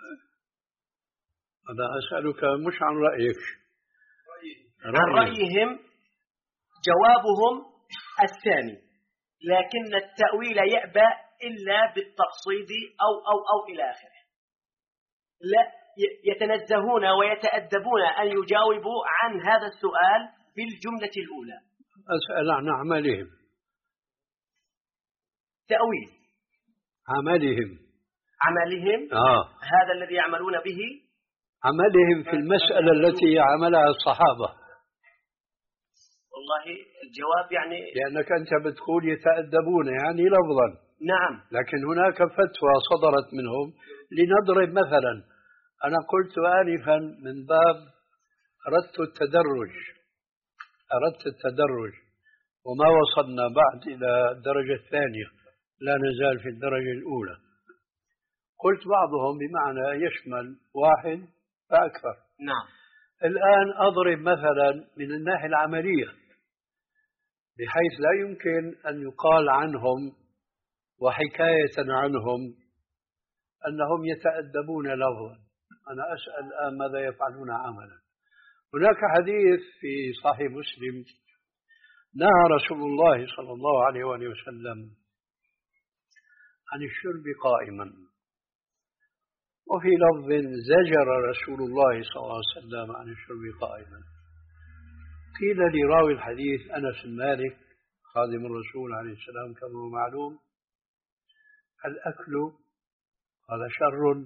أنا أسألك مش عن رأيك، عن رأيهم جوابهم الثاني، لكن التأويل يأبى إلا بالتقصيد أو أو أو إلى آخره. لا يتنزهون ويتأدبون أن يجاوبوا عن هذا السؤال بالجملة الأولى. أسأل عن أعمالهم. تأويل عملهم عملهم آه. هذا الذي يعملون به، عملهم في المسألة التي عملها الصحابة. والله الجواب يعني لأنك أنت بتقول يتأدبون يعني لفظا. نعم. لكن هناك فتوى صدرت منهم. لنضرب مثلا، أنا قلت آنفا من باب أردت التدرج أردت التدرج وما وصلنا بعد إلى الدرجة الثانية، لا نزال في الدرجة الأولى. قلت بعضهم بمعنى يشمل واحد فأكثر. نعم. الآن أضرب مثلا من الناحية العملية، بحيث لا يمكن أن يقال عنهم وحكاية عنهم أنهم يتأدبون لفظا. أنا أسأل الآن ماذا يفعلون عملا. هناك حديث في صحيح مسلم نهى رسول الله صلى الله عليه وآله وسلم عن الشرب قائما، وفي لفظ زجر رسول الله صلى الله عليه وسلم عن الشرب قائما. قيل لراوي الحديث أنس بن مالك خادم الرسول عليه السلام كما هو معلوم: الأكل قال شر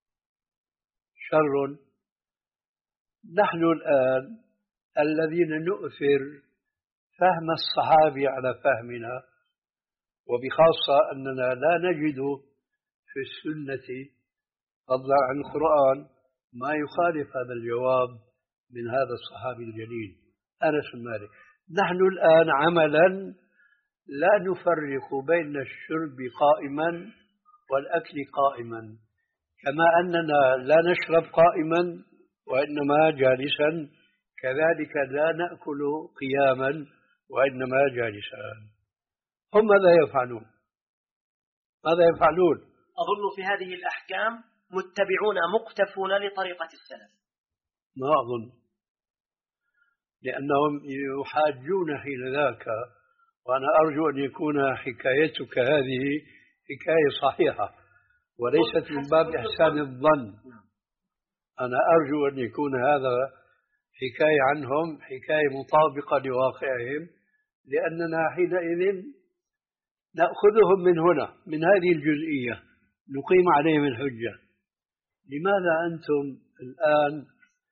شر. نحن الآن الذين نؤثر فهم الصحابي على فهمنا، وبخاصة أننا لا نجد في السنة فضلا عن القرآن ما يخالف هذا الجواب من هذا الصحابي الجليل أنس بن مالك. نحن الآن عملا لا نفرق بين الشرب قائما والأكل قائما، كما أننا لا نشرب قائما وإنما جالسا، كذلك لا نأكل قياما وإنما جالسا. هم ماذا يفعلون؟ ماذا يفعلون؟ أظن في هذه الأحكام متبعون مقتفون لطريقة السلف. ما أظن، لأنهم يحاجون حين ذاك، وأنا أرجو أن يكون حكايتك هذه حكاية صحيحة وليست من باب إحسان الظن. أنا أرجو أن يكون هذا حكاية عنهم، حكاية مطابقة لواقعهم، لأننا حينئذ نأخذهم من هنا من هذه الجزئية نقيم عليهم الحجة. لماذا أنتم الآن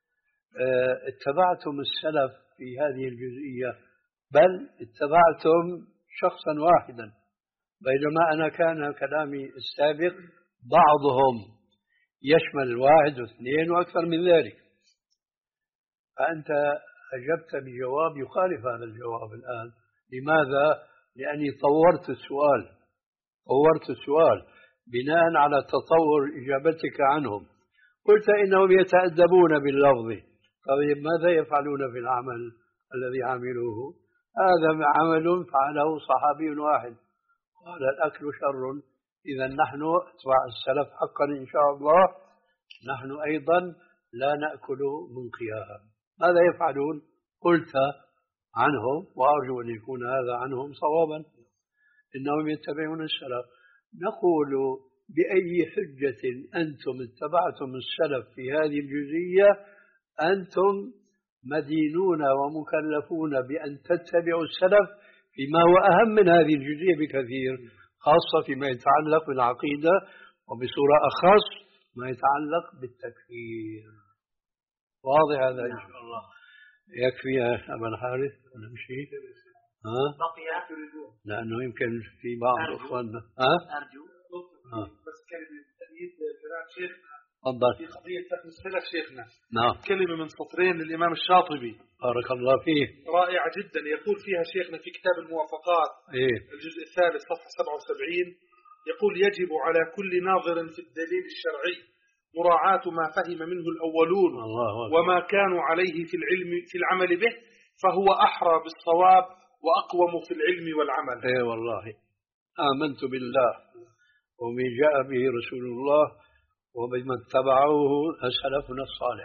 اتبعتم السلف في هذه الجزئية، بل اتبعتم شخصا واحدا، بينما أنا كان كلامي السابق بعضهم يشمل واحد واثنين وأكثر من ذلك. فأنت أجبت بجواب يخالف هذا الجواب الآن. لماذا؟ لأني طورت السؤال طورت السؤال بناء على تطور إجابتك عنهم. قلت إنهم يتأدبون باللفظ. طيب ماذا يفعلون في العمل الذي عملوه؟ هذا عمل فعله صحابي واحد قال الأكل شر. إذا نحن أتباع السلف حقا إن شاء الله نحن أيضا لا نأكل من قيام. ماذا يفعلون؟ قلت عنهم، وأرجو أن يكون هذا عنهم صوابا، إنهم يتبعون السلف. نقول بأي حجة أنتم اتبعتم السلف في هذه الجزئية؟ أنتم مدينون ومكلفون بأن تتبعوا السلف فيما هو أهم من هذه الجزئية بكثير، خاصة فيما يتعلق بالعقيدة، وبصورة أخص ما يتعلق بالتكفير. واضح هذا إن شاء الله؟ يكفي يا أبا الحارث ونمشي. ها؟ بقي لأنه يمكن في بعض أخواننا. ها؟ أرجو بس كلمة تأييد جناب شيخنا تفضل. في قضية فهم السلف شيخنا. نعم. كلمة من سطرين للإمام الشاطبي بارك الله فيه، رائعة جدا، يقول فيها شيخنا في كتاب الموافقات إيه؟ الجزء الثالث صفحة سبعة وسبعين، يقول: يجب على كل ناظر في الدليل الشرعي مراعاة ما فهم منه الأولون الله وما كانوا عليه في العلم في العمل به، فهو أحرى بالصواب وأقوم في العلم والعمل. إيه والله، آمنت بالله ومن جاء به رسول الله وبمن اتبعوه سلفنا الصالح.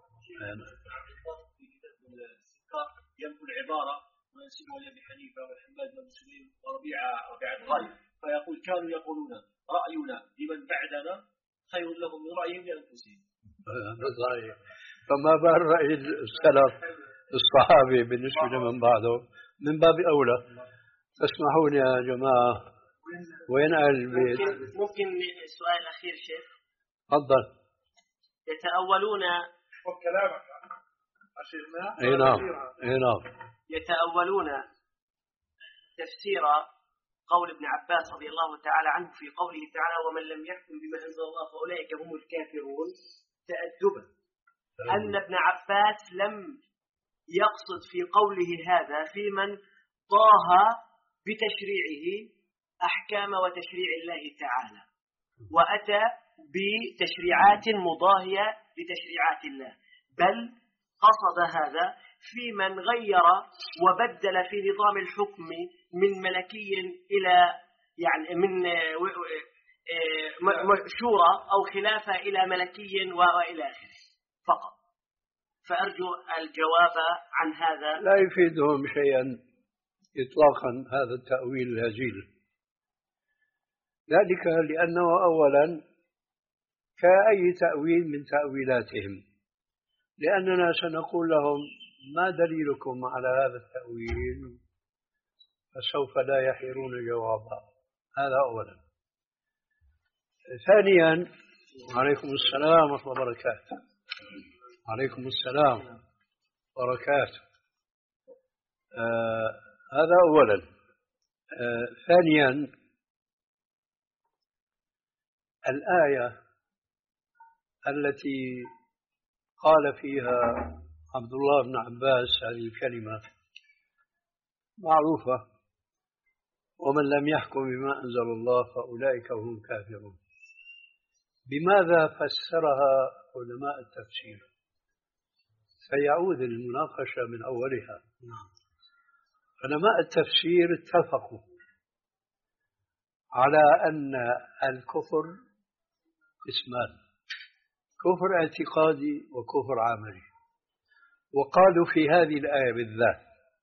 ينقل عبارة وينسبها لأبي حنيفة والحماد بن مسلم وربيعة ربيعة الغالب، فيقول: كانوا يقولون رأينا لمن بعدنا خير لهم من رأيهم لأنفسهم. صحيح. فما بال رأي السلف الصحابي بالنسبة لمن بعده من باب أولى. تسمحون يا جماعة، وين البيت؟ ممكن, ممكن السؤال الأخير شيخ؟ تفضل. يتأولون وكلامك اي نعم اي نعم يتأولون تفسير قول ابن عباس رضي الله تعالى عنه في قوله تعالى: ومن لم يحكم بما أنزل الله فأولئك هم الكافرون، تأدبا أن ابن عباس لم يقصد في قوله هذا في من طاه بتشريعه أحكام وتشريع الله تعالى وأتى بتشريعات مضاهية لتشريعات الله، بل قصد هذا في من غير وبدل في نظام الحكم من ملكي إلى يعني من شورى أو خلافة إلى ملكي وإلى آخره فقط. فأرجو الجواب عن هذا. لا يفيدهم شيئا إطلاقا هذا التأويل الهزيل، ذلك لأنه أولا كأي تأويل من تأويلاتهم، لأننا سنقول لهم: ما دليلكم على هذا التأويل؟ فسوف لا يحيرون جوابا. هذا أولا. ثانيا، عليكم السلام ورحمة الله وبركاته. عليكم السلام وبركاته. آه هذا أولا. آه ثانيا، الآية التي قال فيها عبد الله بن عباس هذه الكلمة معروفة: ومن لم يحكم بما أنزل الله فأولئك هم الكافرون. بماذا فسرها علماء التفسير؟ سيعود المناقشة من أولها. علماء التفسير اتفقوا على أن الكفر قسمان: كفر اعتقادي وكفر عملي. وقالوا في هذه الآية بالذات: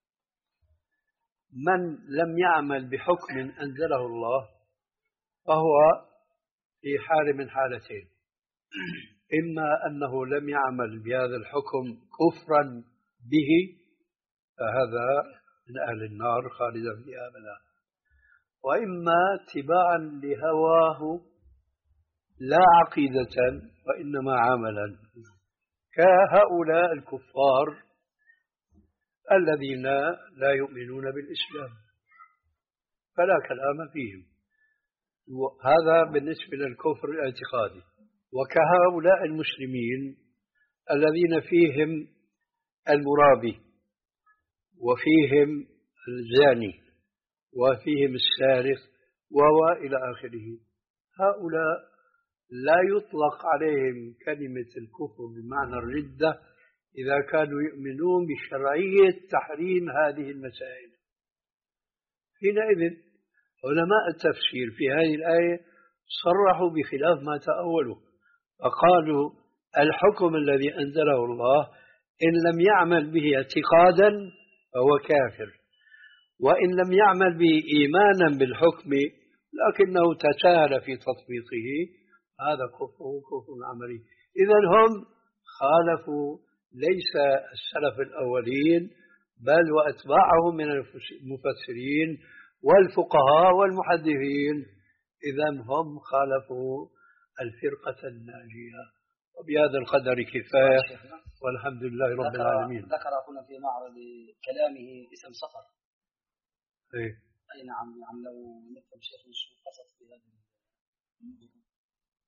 من لم يعمل بحكم أنزله الله فهو في حال من حالتين: إما أنه لم يعمل بهذا الحكم كفرا به فهذا من أهل النار خالدا فيها أبدا، وإما اتباعا لهواه لا عقيدة وإنما عملا، كهؤلاء الكفار الذين لا يؤمنون بالإسلام فلا كلام فيهم. هذا بالنسبة للكفر الاعتقادي. وكهؤلاء المسلمين الذين فيهم المرابي وفيهم الزاني وفيهم السارق وإلى آخره، هؤلاء لا يطلق عليهم كلمة الكفر بمعنى الردة إذا كانوا يؤمنون بشرعية تحريم هذه المسائل. حينئذ علماء التفسير في هذه الآية صرحوا بخلاف ما تأولوا، فقالوا: الحكم الذي أنزله الله إن لم يعمل به اعتقادا فهو كافر، وإن لم يعمل به إيمانا بالحكم لكنه تساهل في تطبيقه هذا كفر كفر عملي. إذن هم خالفوا ليس السلف الأولين بل وأتباعهم من المفسرين والفقهاء والمحدثين. إذن هم خالفوا الفرقة الناجية. وبهذا القدر كفاية، والحمد لله رب العالمين. ذكر أخونا في معرض كلامه اسم سفر. إيه؟ أي نعم. نعم لو نفهم شيخ شو قصد في هذا.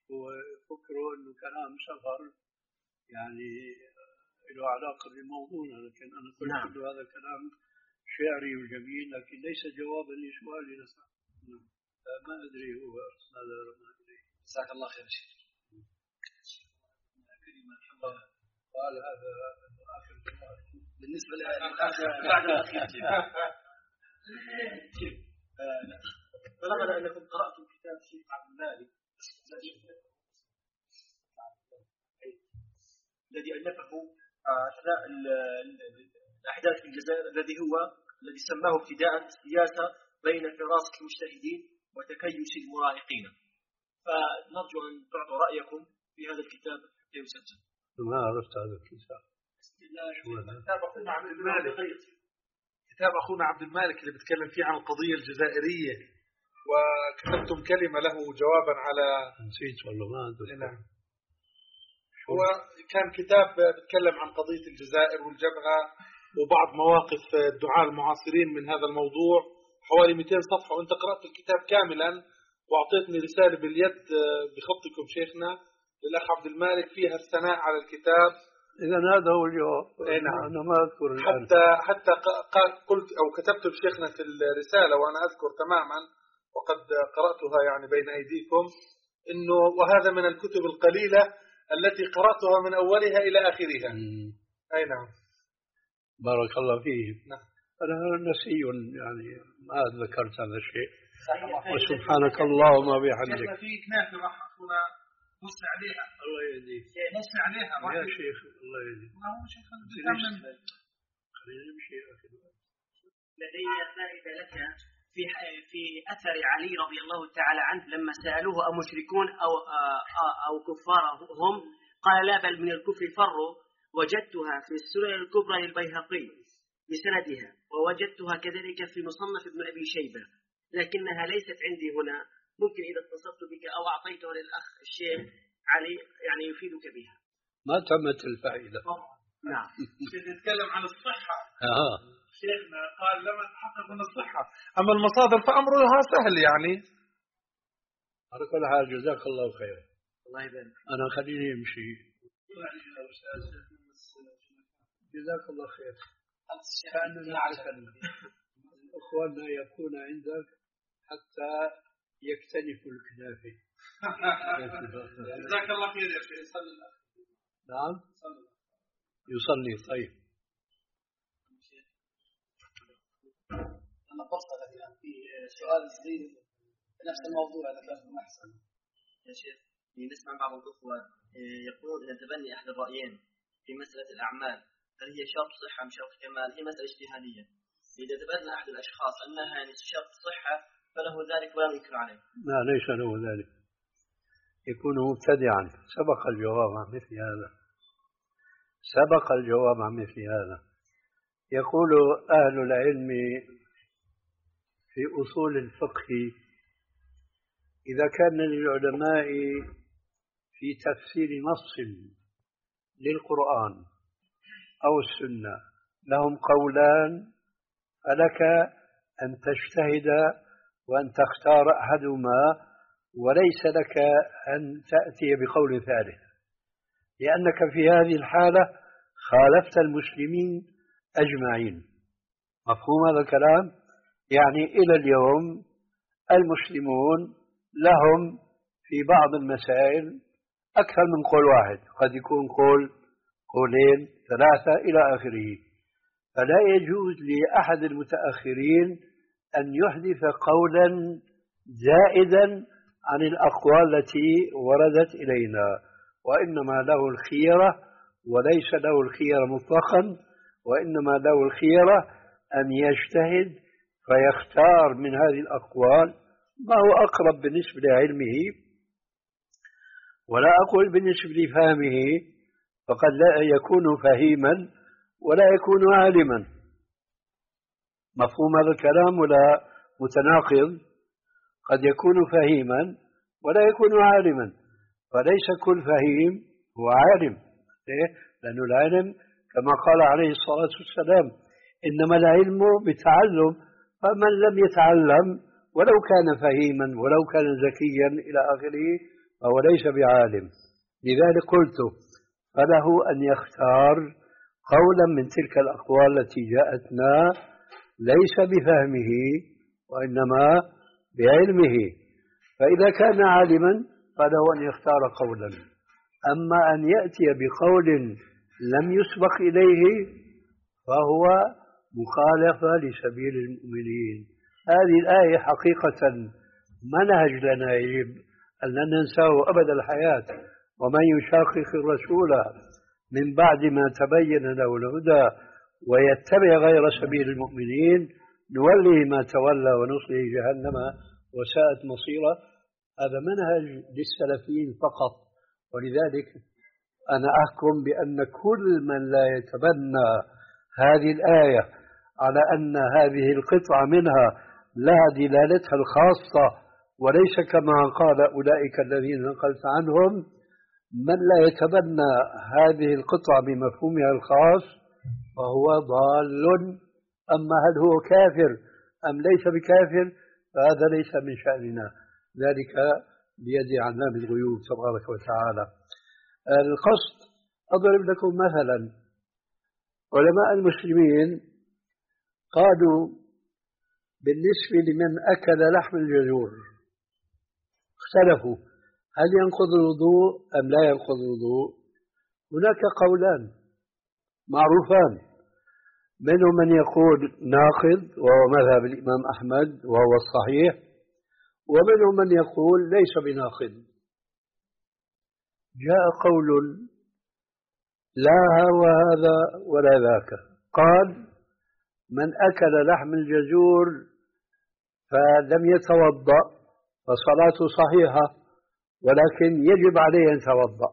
وفكروا أنه كلام سفر يعني له علاقة بالموضوع، لكن أنا قلت نعم. له هذا كلام شعري وجميل لكن ليس جوابا لسؤالي نفسه. ما أدري هو ماذا رمى إليه. جزاك الله خير شيخ. قال هذا آخر سؤال بالنسبة للأخ بعد الأخير. بلغنا أنكم قرأتم كتاب الشيخ عبد المالك الذي ألفه أثناء الأحداث في الجزائر، الذي هو الذي سماه ابتداء السياسة بين فراسة المجتهدين وتكيس المراهقين. فنرجو أن تعطوا رأيكم في هذا الكتاب حتى يسجل. ما عرفت هذا الكتاب. كتاب أخونا عبد المالك كتاب أخونا عبد المالك اللي بيتكلم فيه عن القضية الجزائرية، وكتبتم كلمة له جوابا على نسيت والله ما أدري. نعم. هو كان كتاب بيتكلم عن قضية الجزائر والجبهة وبعض مواقف الدعاة المعاصرين من هذا الموضوع، حوالي مئتين صفحة، وانت قرأت الكتاب كاملا وأعطيتني رسالة باليد بخطكم شيخنا للأخ عبد المالك فيها الثناء على الكتاب. إذا هذا هو الجواب. نعم. أنا ما أذكر حتى حتى قلت أو كتبت لشيخنا في الرسالة وأنا أذكر تماما وقد قرأتها يعني بين أيديكم، إنه وهذا من الكتب القليلة التي قرأتها من أولها إلى آخرها. مم. أي نعم. بارك الله فيه. نعم. أنا نسي يعني ما ذكرت هذا الشيء. وسبحانك اللهم وبحمدك. في كنافة راح أخونا نص عليها. الله يهديك. نص عليها. يا شيخ الله يهديك. ما هو شيخ خلينا نمشي. لدي فائدة لك في في أثر علي رضي الله تعالى عنه لما سألوه أو مشركون أو أو كفار هم، قال لا بل من الكفر فروا. وجدتها في السنن الكبرى للبيهقي بسندها، ووجدتها كذلك في مصنف ابن أبي شيبة، لكنها ليست عندي هنا. ممكن إذا اتصلت بك أو أعطيتها للأخ الشيخ علي يعني يفيدك بها. ما تمت الفائدة. نعم. نتكلم عن الصحة. آه. شيخنا قال لما تحقق من الصحة، أما المصادر فأمرها سهل يعني. على كل حال جزاك الله خير. الله يبارك. أنا خليني أمشي. جزاك الله خير. كأننا نعرف أخواننا يكون عندك حتى يكتنفوا الكنافة. جزاك الله خير يا شيخ. نعم. يصلي. طيب. أنا فرصة الآن في سؤال جديد نفس الموضوع هذا كان أحسن. يا شيخ نسمع بعض الأخوة يقولون أن تبني أحد الرأيين في مسألة الأعمال هل هي شرط صحة أم شرط كمال؟ هي مسألة اجتهادية. إذا تبنى أحد الأشخاص أنها يعني شرط صحة فله ذلك ولا ينكر عليه. لا ليس له ذلك، يكون مبتدعا. سبق الجواب عن مثل هذا. سبق الجواب عن مثل هذا. يقول أهل العلم في أصول الفقه إذا كان للعلماء في تفسير نص للقرآن أو السنة لهم قولان، فلك أن تجتهد وأن تختار أحدهما، وليس لك أن تأتي بقول ثالث، لأنك في هذه الحالة خالفت المسلمين أجمعين. مفهوم هذا الكلام؟ يعني إلى اليوم المسلمون لهم في بعض المسائل أكثر من قول واحد، قد يكون قول قولين ثلاثة إلى آخره، فلا يجوز لأحد المتأخرين أن يحدث قولا زائدا عن الأقوال التي وردت إلينا، وإنما له الخيرة، وليس له الخيرة مطلقا، وإنما له الخيرة أن يجتهد فيختار من هذه الأقوال ما هو أقرب بالنسبة لعلمه، ولا أقول بالنسبة لفهمه، فقد لا يكون فهيما ولا يكون عالما. مفهوم هذا الكلام ولا متناقض؟ قد يكون فهيما ولا يكون عالما، فليس كل فهيم هو عالم، لأن العلم كما قال عليه الصلاة والسلام إنما العلم بتعلم، فمن لم يتعلم ولو كان فهيما ولو كان ذكيا إلى آخره فهو ليس بعالم. لذلك قلت فله أن يختار قولا من تلك الأقوال التي جاءتنا ليس بفهمه وإنما بعلمه، فإذا كان عالما فله أن يختار قولا. أما أن يأتي بقول لم يسبق إليه فهو مخالفة لسبيل المؤمنين. هذه الآية حقيقة منهج لنا يجب أن لا ننساه أبد الحياة. ومن يشاقق الرسول من بعد ما تبين له الهدى ويتبع غير سبيل المؤمنين نوله ما تولى ونصله جهنم وساءت مصيره. هذا منهج للسلفيين فقط. ولذلك أنا أحكم بأن كل من لا يتبنى هذه الآية على أن هذه القطعة منها لها دلالتها الخاصة وليس كما قال أولئك الذين نقلت عنهم، من لا يتبنى هذه القطعة بمفهومها الخاص فهو ضال. أما هل هو كافر أم ليس بكافر فهذا ليس من شأننا، ذلك بيد علام الغيوب تبارك وتعالى. القصد أضرب لكم مثلا. علماء المسلمين قالوا بالنسبة لمن أكل لحم الجزور اختلفوا هل ينقض الوضوء أم لا ينقض الوضوء. هناك قولان معروفان، منهم من يقول ناقض وهو مذهب الإمام أحمد وهو الصحيح، ومنهم من يقول ليس بناقض. جاء قول لا وهذا ولا ذاك، قال من أكل لحم الجزور فلم يتوضأ فصلاته صحيحة ولكن يجب عليه أن يتوضأ.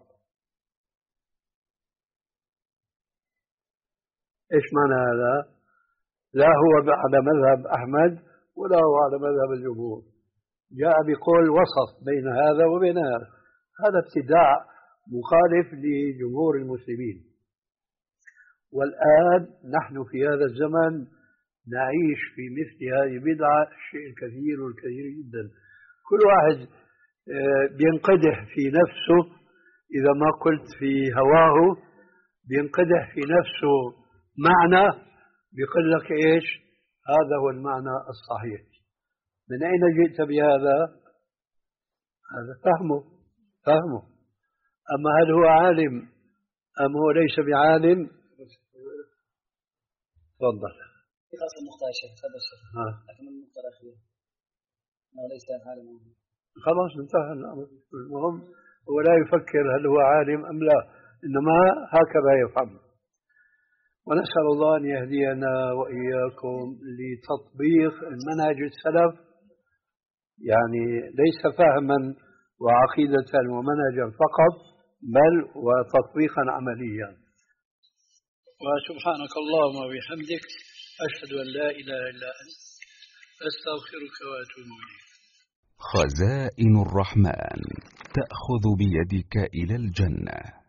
إيش معنى هذا؟ لا هو على مذهب أحمد ولا هو على مذهب الجمهور، جاء بقول وسط بين هذا وبين هذا. هذا ابتداع مخالف لجمهور المسلمين. والآن نحن في هذا الزمن نعيش في مثل هذه البدعة الشيء الكثير والكثير جدا. كل واحد بينقدح في نفسه، إذا ما قلت في هواه بينقدح في نفسه معنى بيقول لك إيش هذا هو المعنى الصحيح. من أين جئت بهذا؟ هذا فهمه فهمه أما هل هو عالم أم هو ليس بعالم؟ تفضل. في خاصة النقطة يا شيخ تفضل شيخ. لكن النقطة الأخيرة أنه ليس عالم. خلاص انتهى الأمر. المهم هو لا يفكر هل هو عالم أم لا، إنما هكذا يفهم. ونسأل الله أن يهدينا وإياكم لتطبيق المنهج السلف، يعني ليس فهما وعقيدة ومنهجا فقط بل وتطبيقا عمليا. وسبحانك اللهم وبحمدك أشهد أن لا إله إلا أنت أستغفرك وأتوب إليك. خزائن الرحمن تأخذ بيدك إلى الجنة.